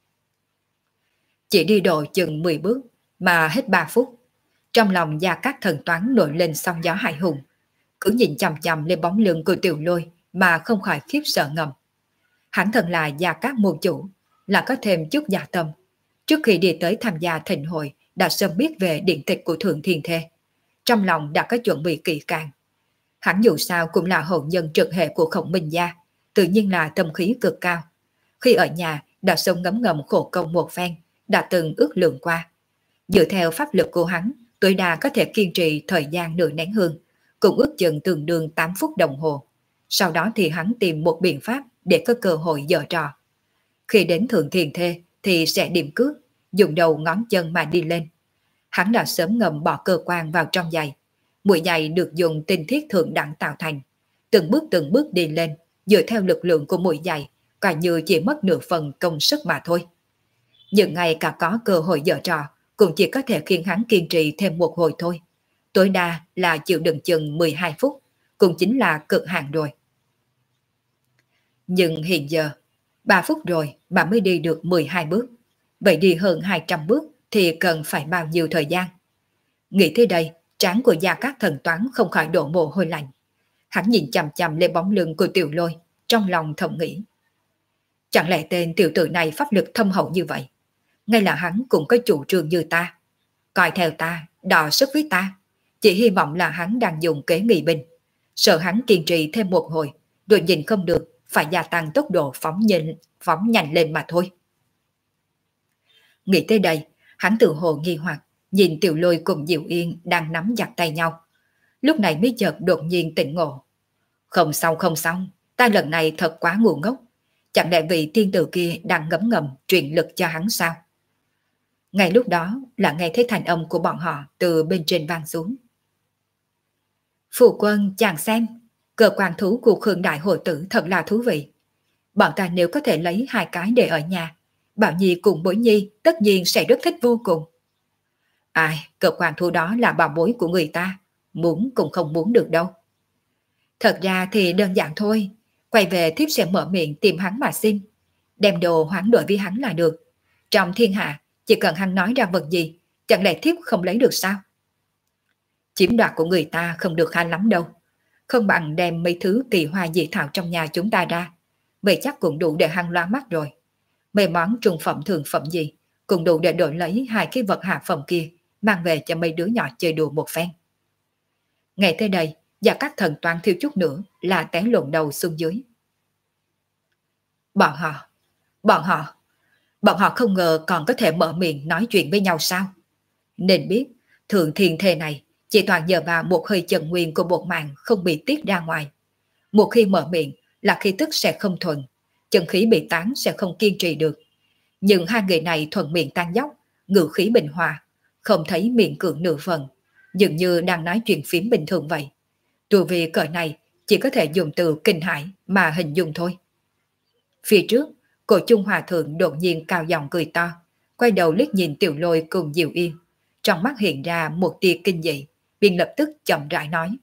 Chỉ đi độ chừng 10 bước mà hết 3 phút. Trong lòng Gia Cát Thần Toán nổi lên sóng gió hãi hùng. Cứ nhìn chằm chằm lên bóng lưng của Tiểu Lôi mà không khỏi khiếp sợ ngầm. Hắn thần là Gia Cát môn chủ, là có thêm chút dạ tâm. Trước khi đi tới tham gia thịnh hội đã sớm biết về điện tịch của Thượng Thiên Thê. Trong lòng đã có chuẩn bị kỹ càng. Hắn dù sao cũng là hậu nhân trực hệ của Khổng Minh gia, tự nhiên là tâm khí cực cao. Khi ở nhà đã sớm ngấm ngầm khổ công một phen, đã từng ước lượng qua. Dựa theo pháp lực của hắn, tối đa có thể kiên trì thời gian nửa nén hương, cũng ước chừng tương đương 8 phút đồng hồ. Sau đó thì hắn tìm một biện pháp để có cơ hội giở trò. Khi đến Thượng Thiên Thê thì sẽ điểm cước, dùng đầu ngón chân mà đi lên. Hắn đã sớm ngầm bỏ cơ quan vào trong giày. Mũi giày được dùng tinh thiết thượng đẳng tạo thành. Từng bước đi lên, dựa theo lực lượng của mũi giày, coi như chỉ mất nửa phần công sức mà thôi. Nhưng ngày cả có cơ hội giở trò, cũng chỉ có thể khiến hắn kiên trì thêm một hồi thôi. Tối đa là chịu đựng chừng 12 phút, cũng chính là cực hạn rồi. Nhưng hiện giờ, 3 phút rồi mà mới đi được 12 bước. Vậy đi hơn 200 bước thì cần phải bao nhiêu thời gian? Nghĩ tới đây, trán của Gia Cát Thần Toán không khỏi đổ mồ hôi lạnh. Hắn nhìn chằm chằm lên bóng lưng của Tiểu Lôi, trong lòng thầm nghĩ. Chẳng lẽ tên tiểu tử này pháp lực thâm hậu như vậy? Ngay là hắn cũng có chủ trương như ta. Coi theo ta, đọ sức với ta. Chỉ hy vọng là hắn đang dùng kế nghị binh. Sợ hắn kiên trì thêm một hồi, rồi nhìn không được, phải gia tăng tốc độ phóng nhanh lên mà thôi. Nghĩ tới đây, hắn tự hồ nghi hoặc, nhìn Tiểu Lôi cùng Diệu Yên đang nắm chặt tay nhau. Lúc này mới chợt đột nhiên tỉnh ngộ. Không xong, ta lần này thật quá ngu ngốc. Chẳng lẽ vị tiên tử kia đang ngấm ngầm truyền lực cho hắn sao? Ngay lúc đó là nghe thấy thanh âm của bọn họ từ bên trên vang xuống. Phụ quân chàng xem, cơ quan thú của Khương Đại Hội Tử thật là thú vị. Bọn ta nếu có thể lấy 2 cái để ở nhà, Bảo Nhi cùng Bối Nhi tất nhiên sẽ rất thích vô cùng. Ai, cơ quan thú đó là bảo bối của người ta, muốn cũng không muốn được đâu. Thật ra thì đơn giản thôi, quay về thiếp sẽ mở miệng tìm hắn mà xin, đem đồ hoán đổi với hắn là được. Trong thiên hạ, chỉ cần hắn nói ra vật gì, chẳng lẽ thiếp không lấy được sao? Chiếm đoạt của người ta không được hay lắm đâu, không bằng đem mấy thứ kỳ hoa dị thảo trong nhà chúng ta ra, vậy chắc cũng đủ để hắn loa mắt rồi. Mấy món trung phẩm thượng phẩm gì, cũng đủ để đổi lấy 2 cái vật hạ phẩm kia, mang về cho mấy đứa nhỏ chơi đùa một phen. Ngay tới đây, và các thần toán thiếu chút nữa là té lộn đầu xuống dưới. Bọn họ, bọn họ, bọn họ không ngờ còn có thể mở miệng nói chuyện với nhau sao? Nên biết, thượng thiên thề này chỉ toàn nhờ vào một hơi chân nguyên của bột mạng không bị tiết ra ngoài. Một khi mở miệng là khí tức sẽ không thuần, chân khí bị tán sẽ không kiên trì được. Nhưng 2 người này thuần miệng tan dốc, ngữ khí bình hòa, không thấy miệng cưỡng nửa phần, dường như đang nói chuyện phím bình thường vậy. Tu vi cỡ này chỉ có thể dùng từ kinh hãi mà hình dung thôi. Phía trước, Cổ Trung Hòa Thượng đột nhiên cao giọng cười to, quay đầu liếc nhìn Tiểu Lôi cùng Diệu Yên. Trong mắt hiện ra một tia kinh dị,便lập tức chậm rãi nói.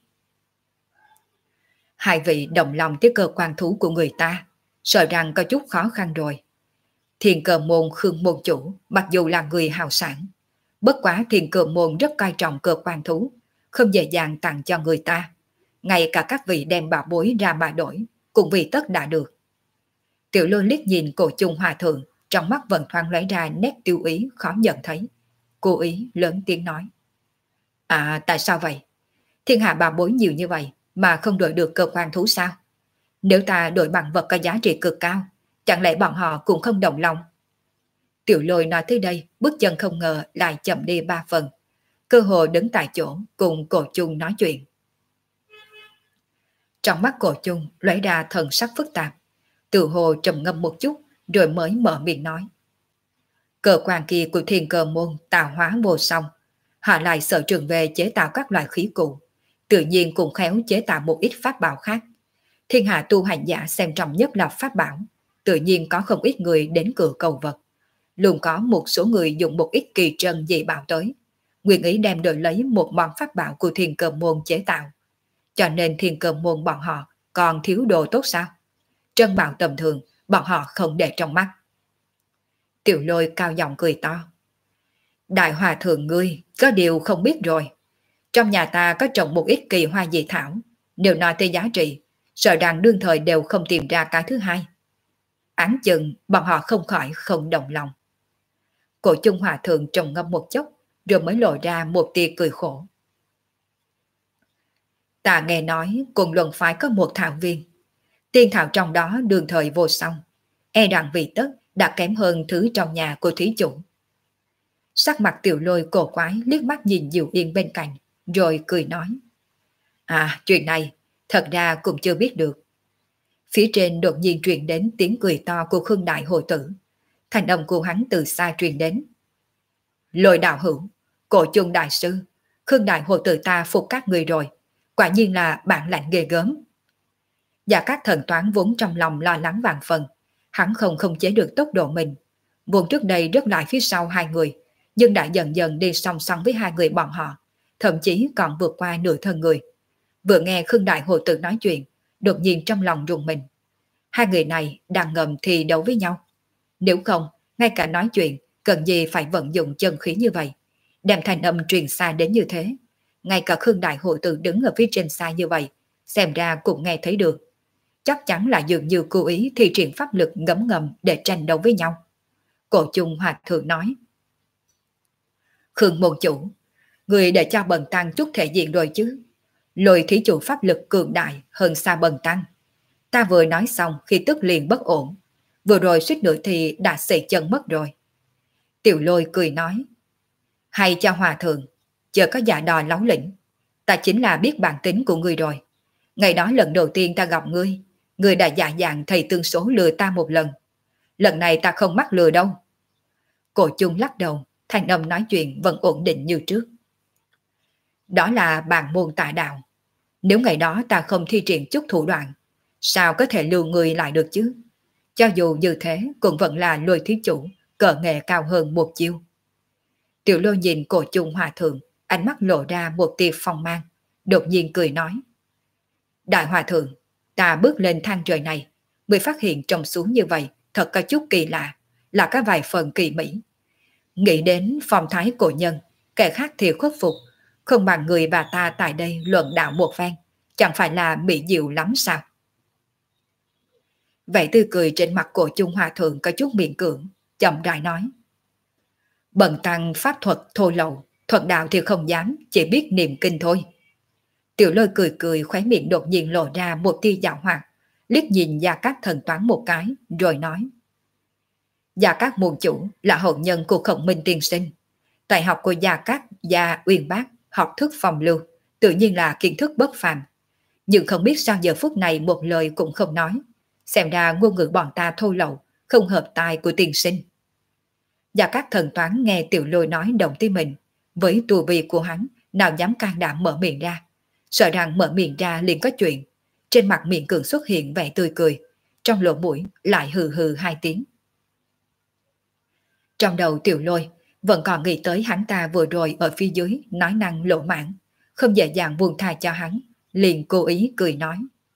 2 vị đồng lòng với cơ quan thú của người ta, sợ rằng có chút khó khăn rồi. Thiên Cơ Môn Khương Môn Chủ mặc dù là người hào sản, bất quá Thiên Cơ Môn rất coi trọng cơ quan thú, không dễ dàng tặng cho người ta. Ngay cả các vị đem bảo bối ra mà đổi, cũng vì tất đã được. Tiểu Lôi liếc nhìn Cổ Trung Hòa Thượng, trong mắt vẫn thoáng lóe ra nét tiêu ý khó nhận thấy. Cô ý lớn tiếng nói. À, tại sao vậy? Thiên hạ bảo bối nhiều như vậy mà không đổi được cơ quan thú sao? Nếu ta đổi bằng vật có giá trị cực cao, chẳng lẽ bọn họ cũng không đồng lòng? Tiểu Lôi nói tới đây, bước chân không ngờ lại chậm đi 3 phần. Cơ hồ đứng tại chỗ cùng Cổ Trung nói chuyện. Trong mắt Cổ Trung lóe ra thần sắc phức tạp, tự hồ trầm ngâm một chút rồi mới mở miệng nói. Cơ quan kia của Thiên Cơ Môn tạo hóa vô song, họ lại sở trường về chế tạo các loại khí cụ, tự nhiên cũng khéo chế tạo một ít pháp bảo khác. Thiên hạ tu hành giả xem trọng nhất là pháp bảo, tự nhiên có không ít người đến cửa cầu vật. Luôn có một số người dùng một ít kỳ trân dị bảo tới, nguyện ý đem đổi lấy một món pháp bảo của Thiên Cơ Môn chế tạo. Cho nên Thiên Cơ Môn bọn họ còn thiếu đồ tốt sao? Trân bảo tầm thường, bọn họ không để trong mắt. Tiểu Lôi cao giọng cười to. Đại hòa thượng ngươi, có điều không biết rồi. Trong nhà ta có trồng một ít kỳ hoa dị thảo, nếu nói tới giá trị, sợ rằng đương thời đều không tìm ra cái thứ hai. Án chừng, bọn họ không khỏi không đồng lòng. Cổ Trung Hòa Thượng trầm ngâm một chốc, rồi mới lộ ra một tia cười khổ. Ta nghe nói cùng luận phái có một thảo viên. Tiên thảo trong đó đương thời vô song, e rằng vị tất đã kém hơn thứ trong nhà của thí chủ. Sắc mặt Tiểu Lôi cổ quái liếc mắt nhìn Diệu Yên bên cạnh, rồi cười nói. À, chuyện này, thật ra cũng chưa biết được. Phía trên đột nhiên truyền đến tiếng cười to của Khương Đại Hội Tử. Thành âm của hắn từ xa truyền đến. Lôi đạo hữu, Cổ Trung đại sư, Khương Đại Hội Tử ta phục các người rồi, quả nhiên là bản lãnh ghê gớm. Và các thần toán vốn trong lòng lo lắng vạn phần, hắn không khống chế được tốc độ mình. Vốn trước đây rất lại phía sau 2 người, nhưng đã dần dần đi song song với 2 người bọn họ, thậm chí còn vượt qua nửa thân người. Vừa nghe Khương Đại Hồ Tử nói chuyện, đột nhiên trong lòng rùng mình. 2 người này đang ngầm thì đấu với nhau. Nếu không, ngay cả nói chuyện, cần gì phải vận dụng chân khí như vậy, đem thành âm truyền xa đến như thế. Ngay cả Khương Đại Hồ Tử đứng ở phía trên xa như vậy, xem ra cũng nghe thấy được. Chắc chắn là dường như cố ý thi triển pháp lực ngấm ngầm để tranh đấu với nhau. Cổ Trung Hòa Thượng nói. Khương môn chủ, người để cho bần tăng chút thể diện rồi chứ. Lôi thí chủ pháp lực cường đại hơn xa bần tăng. Ta vừa nói xong khi tức liền bất ổn. Vừa rồi suýt nữa thì đã xệ chân mất rồi. Tiểu Lôi cười nói. Hay cho Hòa Thượng, chờ có dạ đòi láo lĩnh. Ta chính là biết bản tính của ngươi rồi. Ngày đó lần đầu tiên ta gặp ngươi, Người đã dạ dạng thầy tương số lừa ta một lần. Lần này ta không mắc lừa đâu. Cổ chung lắc đầu, thanh âm nói chuyện vẫn ổn định như trước. Đó là bàn môn tà đạo. Nếu ngày đó ta không thi triển chút thủ đoạn, sao có thể lừa người lại được chứ? Cho dù như thế cũng vẫn là Lôi thí chủ, cờ nghệ cao hơn một chiêu. Tiểu Lôi nhìn cổ chung hòa thượng, ánh mắt lộ ra một tia phong mang, đột nhiên cười nói. Đại hòa thượng, ta bước lên thang trời này, mới phát hiện trông xuống như vậy, thật có chút kỳ lạ, là có vài phần kỳ mỹ. Nghĩ đến phong thái cổ nhân, kẻ khác thì khuất phục, không bằng người và ta tại đây luận đạo một phen, chẳng phải là mỹ diệu lắm sao? Vậy tươi cười trên mặt cổ chung hòa thượng có chút miệng cưỡng, chậm rãi nói. Bần tăng pháp thuật thô lậu, thuật đạo thì không dám, chỉ biết niệm kinh thôi. Tiểu Lôi cười cười, khóe miệng đột nhiên lộ ra một tia giảo hoạt, liếc nhìn Gia Cát Thần Toán một cái, rồi nói. Gia Cát môn chủ là hậu nhân của Khổng Minh tiên sinh. Tài học của Gia Cát Gia uyên bác, học thức phong lưu, tự nhiên là kiến thức bất phàm. Nhưng không biết sao giờ phút này một lời cũng không nói. Xem ra ngôn ngữ bọn ta thô lậu, không hợp tai của tiên sinh. Gia Cát Thần Toán nghe Tiểu Lôi nói động tới mình, với tu vi của hắn, nào dám can đảm mở miệng ra. Sợ rằng mở miệng ra liền có chuyện. Trên mặt miệng cường xuất hiện vẻ tươi cười, trong lỗ mũi lại hừ hừ hai tiếng. Trong đầu Tiểu Lôi vẫn còn nghĩ tới hắn ta vừa rồi ở phía dưới nói năng lỗ mãn, không dễ dàng buông tha cho hắn, liền cố ý cười nói.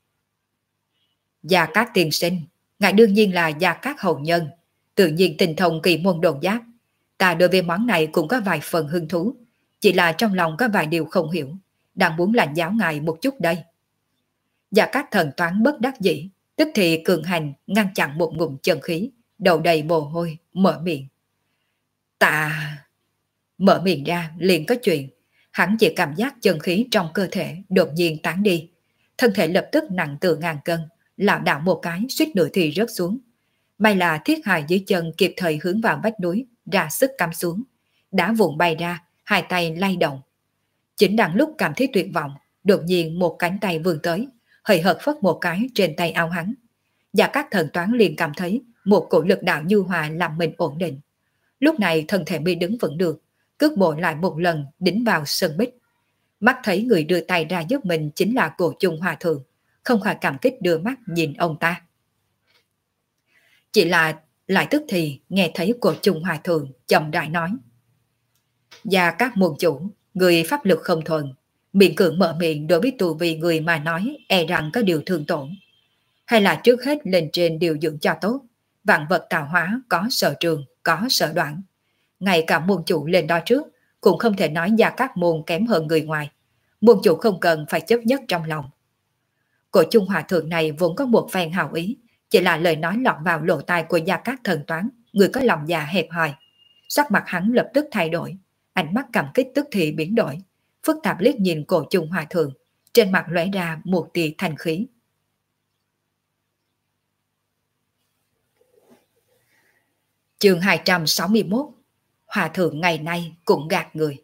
Gia Cát tiên sinh, ngài đương nhiên là Gia Cát hậu nhân, tự nhiên tình thông kỳ môn độn giáp. Ta đối với món này cũng có vài phần hứng thú, chỉ là trong lòng có vài điều không hiểu, đang muốn lãnh giáo ngài một chút đây. Gia Cát Thần Toán bất đắc dĩ, tức thì cường hành ngăn chặn một ngụm chân khí, đầu đầy mồ hôi, mở miệng. Ta... Mở miệng ra liền có chuyện, hắn chỉ cảm giác chân khí trong cơ thể đột nhiên tán đi, thân thể lập tức nặng từ ngàn cân, lảo đảo một cái suýt nữa thì rớt xuống. May là thiết hài dưới chân kịp thời hướng vào vách núi, ra sức cắm xuống, đá vụn bay ra, hai tay lay động. Chính đang lúc cảm thấy tuyệt vọng, đột nhiên một cánh tay vươn tới, hơi hợt phất một cái trên tay áo hắn. Và các thần toán liền cảm thấy một cổ lực đạo nhu hòa làm mình ổn định. Lúc này thân thể mới đứng vững được, cước bộ lại một lần đính vào sân bích. Mắt thấy người đưa tay ra giúp mình chính là Cổ Chung Hòa Thượng, không khỏi cảm kích đưa mắt nhìn ông ta. Chỉ là lại tức thì nghe thấy Cổ Chung Hòa Thượng chậm rãi nói. Và các môn chủ, người pháp lực không thuần, miệng cưỡng mở miệng đối với tù vì người mà nói e rằng có điều thương tổn. Hay là trước hết lên trên điều dưỡng cho tốt, vạn vật tạo hóa có sở trường, có sở đoạn. Ngay cả môn chủ lên đó trước, cũng không thể nói Gia Cát môn kém hơn người ngoài. Môn chủ không cần phải chấp nhất trong lòng. Cổ Chung Hòa Thượng này vốn có một phen hào ý, chỉ là lời nói lọt vào lỗ tai của Gia Cát Thần Toán, người có lòng dạ hẹp hòi. Sắc mặt hắn lập tức thay đổi, ánh mắt cảm kích tức thì biến đổi, phức tạp liếc nhìn Cổ Chung Hòa Thượng, trên mặt lóe ra một tia thanh khí. Chương 261. Hòa Thượng ngày nay cũng gạt người.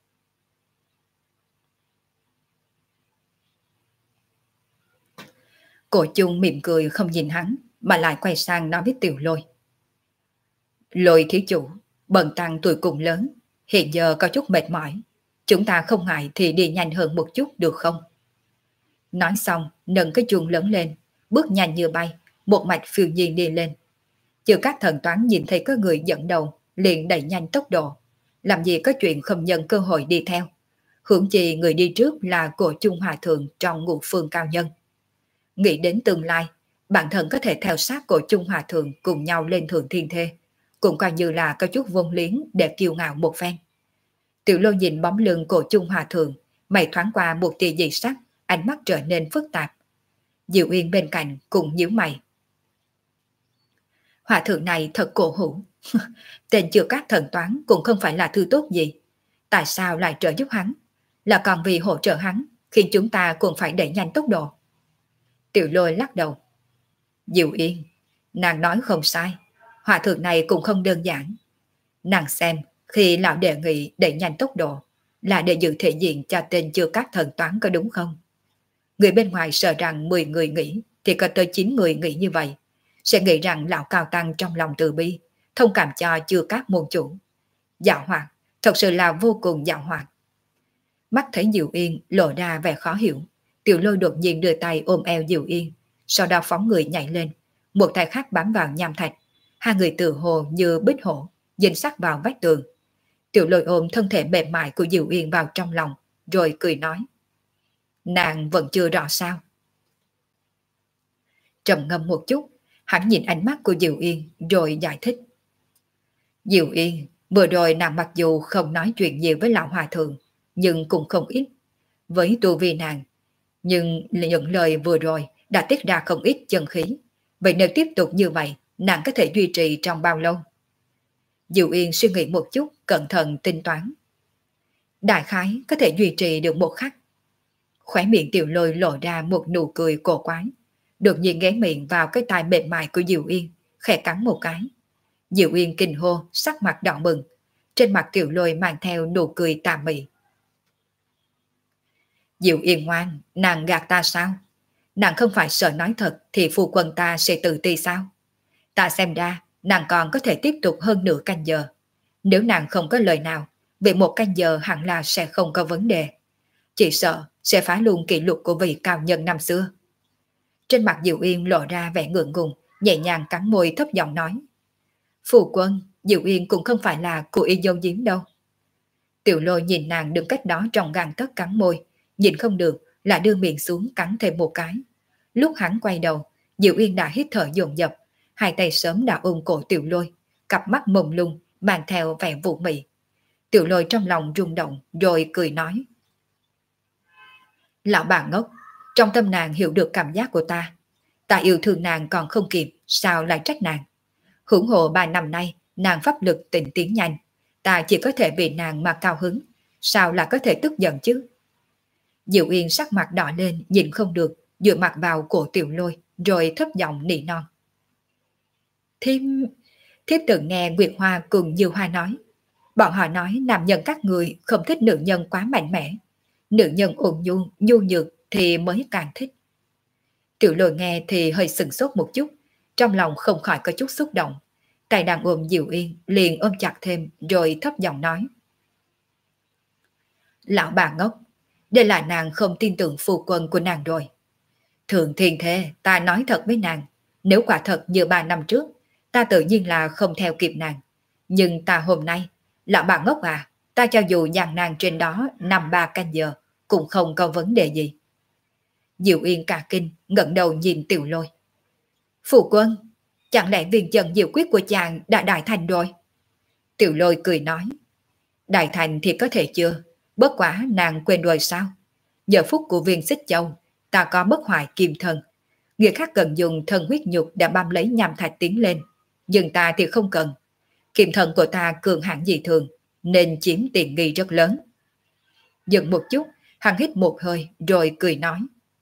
Cổ Chung mỉm cười không nhìn hắn, mà lại quay sang nói với Tiểu Lôi. Lôi thí chủ, bần tăng tuổi cùng lớn, hiện giờ có chút mệt mỏi. Chúng ta không ngại thì đi nhanh hơn một chút được không? Nói xong, nâng cái chuông lớn lên, bước nhanh như bay, một mạch phiêu nhiên đi lên. Chưa các thần toán nhìn thấy có người dẫn đầu, liền đẩy nhanh tốc độ. Làm gì có chuyện không nhân cơ hội đi theo. Hưởng chi người đi trước là Cổ Chung Hòa Thượng trong ngũ phương cao nhân. Nghĩ đến tương lai, bản thân có thể theo sát Cổ Chung Hòa Thượng cùng nhau lên thượng thiên thê, cũng coi như là có chút vốn liếng để kiêu ngạo một phen. Tiểu Lô nhìn bóng lưng Cổ Chung Hòa Thượng, mày thoáng qua một tia dị sắc, ánh mắt trở nên phức tạp. Diệu Uyên bên cạnh cũng nhíu mày. Hòa Thượng này thật cổ hủ, tên chưa các thần toán cũng không phải là thứ tốt gì. Tại sao lại trợ giúp hắn? Là còn vì hỗ trợ hắn, khiến chúng ta cũng phải đẩy nhanh tốc độ. Tiểu Lôi lắc đầu. Diệu Yên, nàng nói không sai, Hòa Thượng này cũng không đơn giản. Nàng xem, khi lão đề nghị đẩy nhanh tốc độ, là để giữ thể diện cho tên chưa các thần toán có đúng không? Người bên ngoài sợ rằng 10 người nghĩ, thì có tới 9 người nghĩ như vậy, sẽ nghĩ rằng lão cao tăng trong lòng từ bi, thông cảm cho chưa các môn chủ. Giảo hoạt, thật sự là vô cùng giảo hoạt. Mắt thấy Diệu Yên lộ ra vẻ khó hiểu, Tiểu Lôi đột nhiên đưa tay ôm eo Diệu Yên, sau đó phóng người nhảy lên, một tay khác bám vào nham thạch, hai người tự hồ như bích hổ, dính sát vào vách tường. Tiểu Lôi ôm thân thể mềm mại của Diệu Yên vào trong lòng, rồi cười nói: nàng vẫn chưa rõ sao? Trầm ngâm một chút, hắn nhìn ánh mắt của Diệu Yên rồi giải thích: Diệu Yên, vừa rồi nàng mặc dù không nói chuyện nhiều với lão hòa thượng, nhưng cũng không ít với tu vi nàng, nhưng những lời vừa rồi đã tiết ra không ít chân khí. Vậy nếu tiếp tục như vậy, nàng có thể duy trì trong bao lâu? Diệu Yên suy nghĩ một chút, cẩn thận tính toán. Đại khái có thể duy trì được một khắc. Khóe miệng Tiểu Lôi lộ ra một nụ cười cổ quái, đột nhiên ghé miệng vào cái tai mềm mại của Diệu Yên, khẽ cắn một cái. Diệu Yên kinh hô, sắc mặt đỏ bừng, trên mặt Tiểu Lôi mang theo nụ cười tà mị. Diệu Yên ngoan, nàng gạt ta sao? Nàng không phải sợ nói thật thì phu quân ta sẽ tự ti sao? Ta xem ra nàng còn có thể tiếp tục hơn nửa canh giờ. Nếu nàng không có lời nào, vì một canh giờ hẳn là sẽ không có vấn đề. Chỉ sợ sẽ phá luôn kỷ lục của vị cao nhân năm xưa. Trên mặt Diệu Yên lộ ra vẻ ngượng ngùng, nhẹ nhàng cắn môi thấp giọng nói: Phu quân, Diệu Yên cũng không phải là cô y dâu diếm đâu. Tiểu Lôi nhìn nàng đứng cách đó trong gang tấc cắn môi, nhìn không được là đưa miệng xuống cắn thêm một cái. Lúc hắn quay đầu, Diệu Yên đã hít thở dồn dập, hai tay sớm đã ôm cổ Tiểu Lôi, cặp mắt mông lung mang theo vẻ vũ mị. Tiểu Lôi trong lòng rung động rồi cười nói: Lão bà ngốc, trong tâm nàng hiểu được cảm giác của ta. Ta yêu thương nàng còn không kịp, sao lại trách nàng? Hưởng hộ 3 năm nay, nàng pháp lực tịnh tiến nhanh, ta chỉ có thể vì nàng mà cao hứng, sao lại có thể tức giận chứ? Diệu Yên sắc mặt đỏ lên, nhìn không được, dựa mặt vào cổ Tiểu Lôi, rồi thấp giọng nỉ non. Thiếp từng nghe Nguyệt Hoa cùng Diệu Hoa nói, bọn họ nói nam nhân các người không thích nữ nhân quá mạnh mẽ, nữ nhân ôn nhu, nhu nhược thì mới càng thích. Tiểu Lôi nghe thì hơi sừng sốt một chút, trong lòng không khỏi có chút xúc động. Tay đang ôm Diệu Yên liền ôm chặt thêm rồi thấp giọng nói: Lão bà ngốc, đây là nàng không tin tưởng phu quân của nàng rồi. Thường thiên thế, ta nói thật với nàng, nếu quả thật như 3 năm trước, ta tự nhiên là không theo kịp nàng. Nhưng ta hôm nay, lão bà ngốc à, ta cho dù dàn nàng trên đó 5-3 canh giờ, cũng không có vấn đề gì. Diệu Yên cả kinh, ngẩng đầu nhìn Tiểu Lôi. Phu quân, chẳng lẽ viên chân diệu quyết của chàng đã đại thành rồi? Tiểu Lôi cười nói: Đại thành thì có thể chưa, bất quá nàng quên rồi sao? Giờ phút của viên xích châu, ta có bất hoại kim thân. Người khác cần dùng thân huyết nhục đã băm lấy nham thạch tiến lên, nhưng ta thì không cần. Kim thân của ta cường hãn dị thường, nên chiếm tiện nghi rất lớn. Dừng một chút, hắn hít một hơi rồi cười nói: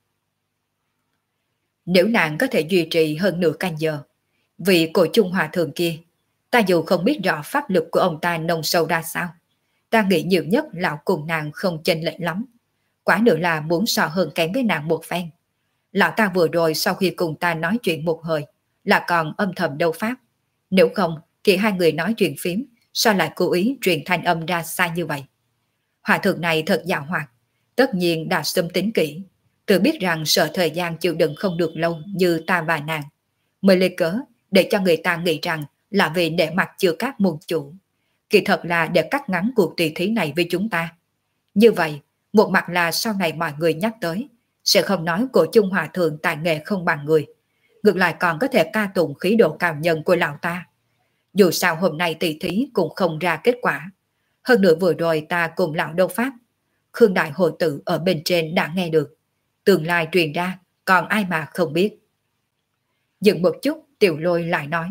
Nếu nàng có thể duy trì hơn nửa canh giờ, vì cổ trung hòa thượng kia, ta dù không biết rõ pháp lực của ông ta nông sâu ra sao, ta nghĩ nhiều nhất lão cùng nàng không chênh lệch lắm. Quả nữa là muốn so hơn kém với nàng một phen. Lão ta vừa rồi sau khi cùng ta nói chuyện một hơi, là còn âm thầm đấu pháp. Nếu không thì hai người nói chuyện phím, sao lại cố ý truyền thanh âm ra sai như vậy? Hòa thượng này thật giàu hoạt, tất nhiên đã xâm tính kỹ, tự biết rằng sợ thời gian chịu đựng không được lâu như ta và nàng, mới lấy cớ để cho người ta nghĩ rằng là vì để mặt chưa các môn chủ. Kỳ thật là để cắt ngắn cuộc tỷ thí này với chúng ta. Như vậy, một mặt là sau này mọi người nhắc tới, sẽ không nói cổ chung hòa thượng tài nghệ không bằng người, ngược lại còn có thể ca tụng khí độ cao nhân của lão ta. Dù sao hôm nay tỷ thí cũng không ra kết quả. Hơn nữa vừa rồi ta cùng lão đấu pháp, Khương Đại Hội Tử ở bên trên đã nghe được. Tương lai truyền ra, còn ai mà không biết. Dừng một chút, Tiểu Lôi lại nói: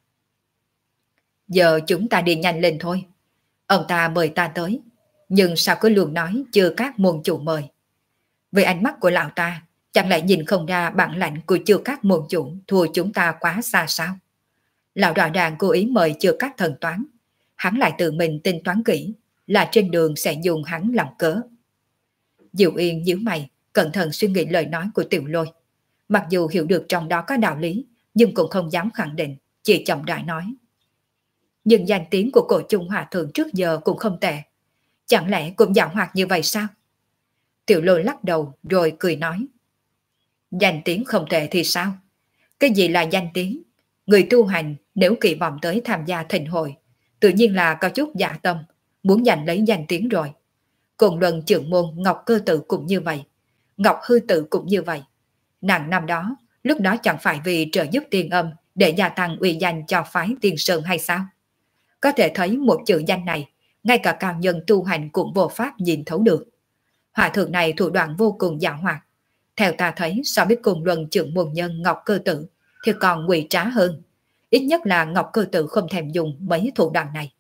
Giờ chúng ta đi nhanh lên thôi. Ông ta mời ta tới, nhưng sao cứ luôn nói chưa các môn chủ mời. Với ánh mắt của lão ta, chẳng lẽ nhìn không ra bản lãnh của chưa các môn chủ thua chúng ta quá xa sao? Lão rõ ràng cố ý mời chưa các thần toán, hắn lại tự mình tính toán kỹ, là trên đường sẽ dùng hắn làm cớ. Diệu Yên nhíu mày, cẩn thận suy nghĩ lời nói của Tiểu Lôi. Mặc dù hiểu được trong đó có đạo lý, nhưng cũng không dám khẳng định, chỉ chậm rãi nói. Nhưng danh tiếng của cổ chung hòa thượng trước giờ cũng không tệ. Chẳng lẽ cũng giảo hoạt như vậy sao? Tiểu Lôi lắc đầu rồi cười nói. Danh tiếng không tệ thì sao? Cái gì là danh tiếng? Người tu hành nếu kỳ vọng tới tham gia thịnh hội, tự nhiên là có chút dạ tâm, muốn giành lấy danh tiếng rồi. Cùng luận trưởng môn Ngọc Cơ Tự cũng như vậy. Ngọc Hư Tự cũng như vậy. Nàng năm đó, lúc đó chẳng phải vì trợ giúp Tiên Âm để gia tăng uy danh cho phái Tiên Sơn hay sao? Có thể thấy một chữ danh này, ngay cả cao nhân tu hành cũng vô pháp nhìn thấu được. Hòa thượng này thủ đoạn vô cùng giảo hoạt. Theo ta thấy so với cùng luận trưởng môn nhân Ngọc Cơ Tự thì còn ngụy trá hơn. Ít nhất là Ngọc Cơ Tự không thèm dùng mấy thủ đoạn này.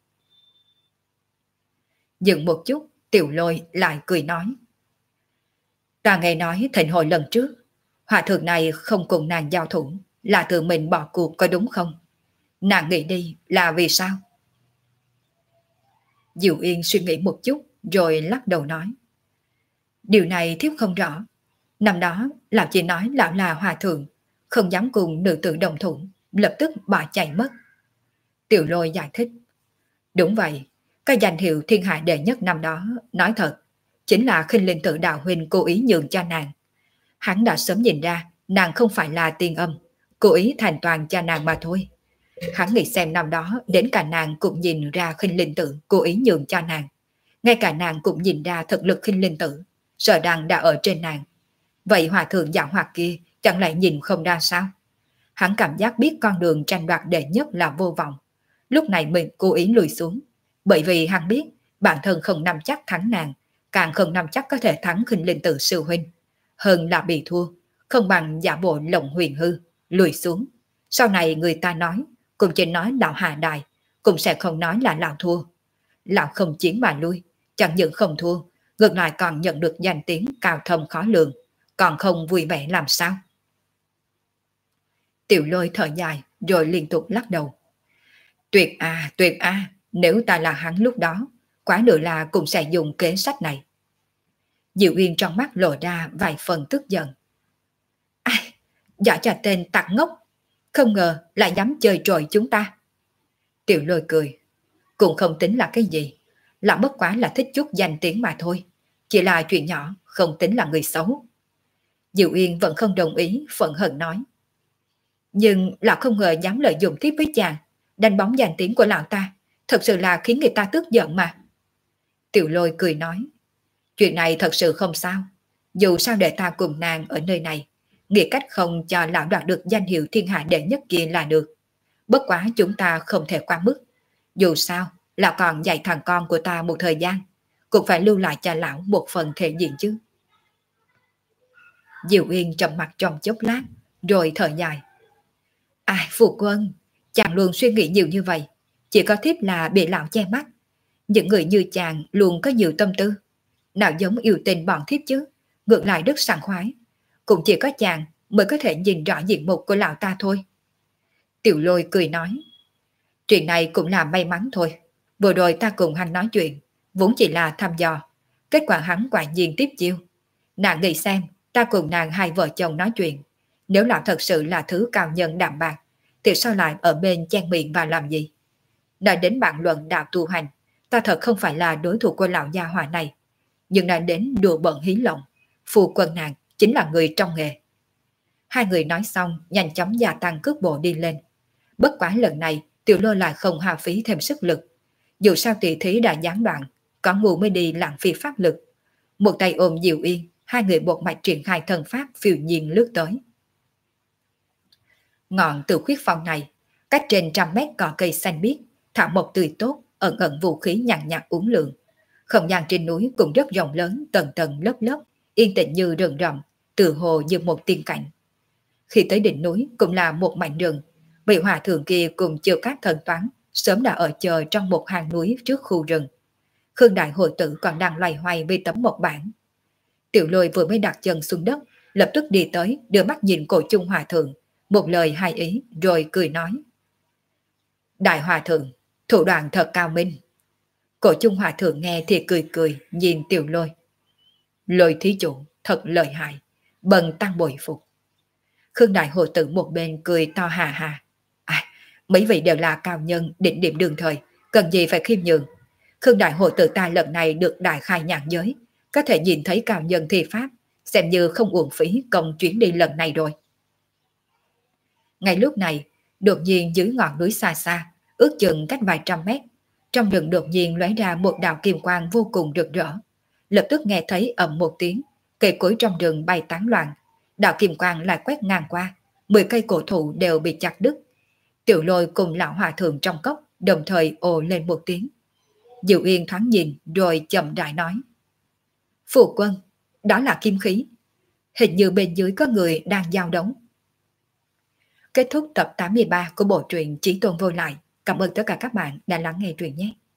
Dừng một chút, Tiểu Lôi lại cười nói. Ta nghe nói thịnh hội lần trước, hòa thượng này không cùng nàng giao thủ, là tự mình bỏ cuộc có đúng không? Nàng nghĩ đi là vì sao? Diệu Yên suy nghĩ một chút rồi lắc đầu nói. Điều này thiếp không rõ. Năm đó lão chỉ nói lão là hòa thượng, không dám cùng nữ tử đồng thủ, lập tức bỏ chạy mất. Tiểu Lôi giải thích. Đúng vậy, cái danh hiệu thiên hạ đệ nhất năm đó, nói thật, chính là Khinh Linh Tự đạo huynh cố ý nhường cho nàng. Hắn đã sớm nhìn ra nàng không phải là Tiên Âm, cố ý thành toàn cho nàng mà thôi. Hắn nghĩ xem năm đó đến cả nàng cũng nhìn ra Khinh Linh Tự cố ý nhường cho nàng. Ngay cả nàng cũng nhìn ra thực lực Khinh Linh Tự, sợ rằng đã ở trên nàng. Vậy hòa thượng giảng hoạt kia chẳng lẽ nhìn không ra sao? Hắn cảm giác biết con đường tranh đoạt đệ nhất là vô vọng. Lúc này mình cố ý lùi xuống. Bởi vì hắn biết bản thân không nắm chắc thắng nàng, càng không nắm chắc có thể thắng Khinh Linh Tự sư huynh. Hơn là bị thua, không bằng giả bộ lộng huyền hư, lùi xuống. Sau này người ta nói, cũng chỉ nói lão hạ đài, cũng sẽ không nói là lão thua. Lão không chiến mà lui, chẳng những không thua, ngược lại còn nhận được danh tiếng cao thâm khó lường, còn không vui vẻ làm sao? Tiểu Lôi thở dài rồi liên tục lắc đầu. Tuyệt a, nếu ta là hắn lúc đó, quá nữa là cũng sẽ dùng kế sách này. Diệu Uyên trong mắt lộ ra vài phần tức giận. Ai, giả cho tên tặc ngốc, không ngờ lại dám chơi trội chúng ta. Tiểu Lôi cười, cũng không tính là cái gì, lão bất quá là thích chút danh tiếng mà thôi, chỉ là chuyện nhỏ, không tính là người xấu. Diệu Uyên vẫn không đồng ý, phẫn hận nói. Nhưng lão không ngờ dám lợi dụng tiếp với chàng, đánh bóng danh tiếng của lão ta, thật sự là khiến người ta tức giận mà. Tiểu Lôi cười nói, chuyện này thật sự không sao, dù sao để ta cùng nàng ở nơi này, nghĩ cách không cho lão đoạt được danh hiệu thiên hạ đệ nhất kia là được. Bất quá chúng ta không thể qua mức, dù sao lão còn dạy thằng con của ta một thời gian, cũng phải lưu lại cho lão một phần thể diện chứ. Diệu Uyên trầm mặt trong chốc lát, rồi thở dài. Ai phụ quân, chàng luôn suy nghĩ nhiều như vậy, chỉ có thiếp là bị lão che mắt. Những người như chàng luôn có nhiều tâm tư, nào giống yêu tình bọn thiếp chứ, ngược lại rất sảng khoái. Cũng chỉ có chàng mới có thể nhìn rõ diện mục của lão ta thôi. Tiểu Lôi cười nói, chuyện này cũng là may mắn thôi. Vừa rồi ta cùng hắn nói chuyện, vốn chỉ là thăm dò, kết quả hắn quả nhiên tiếp chiêu. Nàng nghĩ xem, ta cùng nàng hai vợ chồng nói chuyện, nếu lão thật sự là thứ cao nhân đạm bạc, thì sao lại ở bên chen miệng và làm gì? Nói đến bản luận đạo tu hành, ta thật không phải là đối thủ của lão gia hỏa này. Nhưng nói đến đùa bận hí lộng, phu quân nàng chính là người trong nghề. Hai người nói xong, nhanh chóng gia tăng cước bộ đi lên. Bất quá lần này, Tiểu Lôi lại không hao phí thêm sức lực. Dù sao tỷ thí đã gián đoạn, có ngu mới đi lãng phí pháp lực. Một tay ôm Diệu Yên, hai người một mạch triển khai thần pháp phiêu nhiên lướt tới. Ngọn Từ Khuyết Phong này, cách trên 100 mét cỏ cây xanh biếc, thảo mộc tươi tốt, ẩn ẩn vũ khí nhàn nhạt uốn lượn. Không gian trên núi cũng rất rộng lớn, tầng tầng lớp lớp, yên tĩnh như rừng rậm, từ hồ như một tiên cảnh. Khi tới đỉnh núi cũng là một mảnh rừng, vị hòa thượng kia cùng Chiêu Cát thần toán sớm đã ở chờ trong một hang núi trước khu rừng. Khương Đại Hội Tử còn đang loay hoay với tấm mộc bản. Tiểu Lôi vừa mới đặt chân xuống đất, lập tức đi tới, đưa mắt nhìn Cổ Chung hòa thượng, một lời hai ý rồi cười nói. Đại hòa thượng, thủ đoạn thật cao minh. Cổ Chung hòa thượng nghe thì cười cười nhìn Tiểu Lôi. Lôi thí chủ thật lợi hại, bần tăng bội phục. Khương Đại Hồ Tử một bên cười to hà hà. À, mấy vị đều là cao nhân đỉnh điểm đường thời, cần gì phải khiêm nhường. Khương Đại Hồ Tử ta lần này được đại khai nhàn giới, có thể nhìn thấy cao nhân thi pháp, xem như không uổng phí công chuyến đi lần này rồi. Ngay lúc này, đột nhiên dưới ngọn núi xa xa, ước chừng cách vài trăm mét, trong rừng đột nhiên lóe ra một đạo kim quang vô cùng rực rỡ. Lập tức nghe thấy ầm một tiếng, cây cối trong rừng bay tán loạn, đạo kim quang lại quét ngang qua, 10 cây cổ thụ đều bị chặt đứt. Tiểu Lôi cùng lão hòa thượng trong cốc đồng thời ồ lên một tiếng. Diệu Yên thoáng nhìn rồi chậm rãi nói: Phụ quân, đó là kim khí. Hình như bên dưới có người đang giao đấu. Kết thúc tập 83 của bộ truyện Chí Tôn Vô Lại. Cảm ơn tất cả các bạn đã lắng nghe truyện nhé.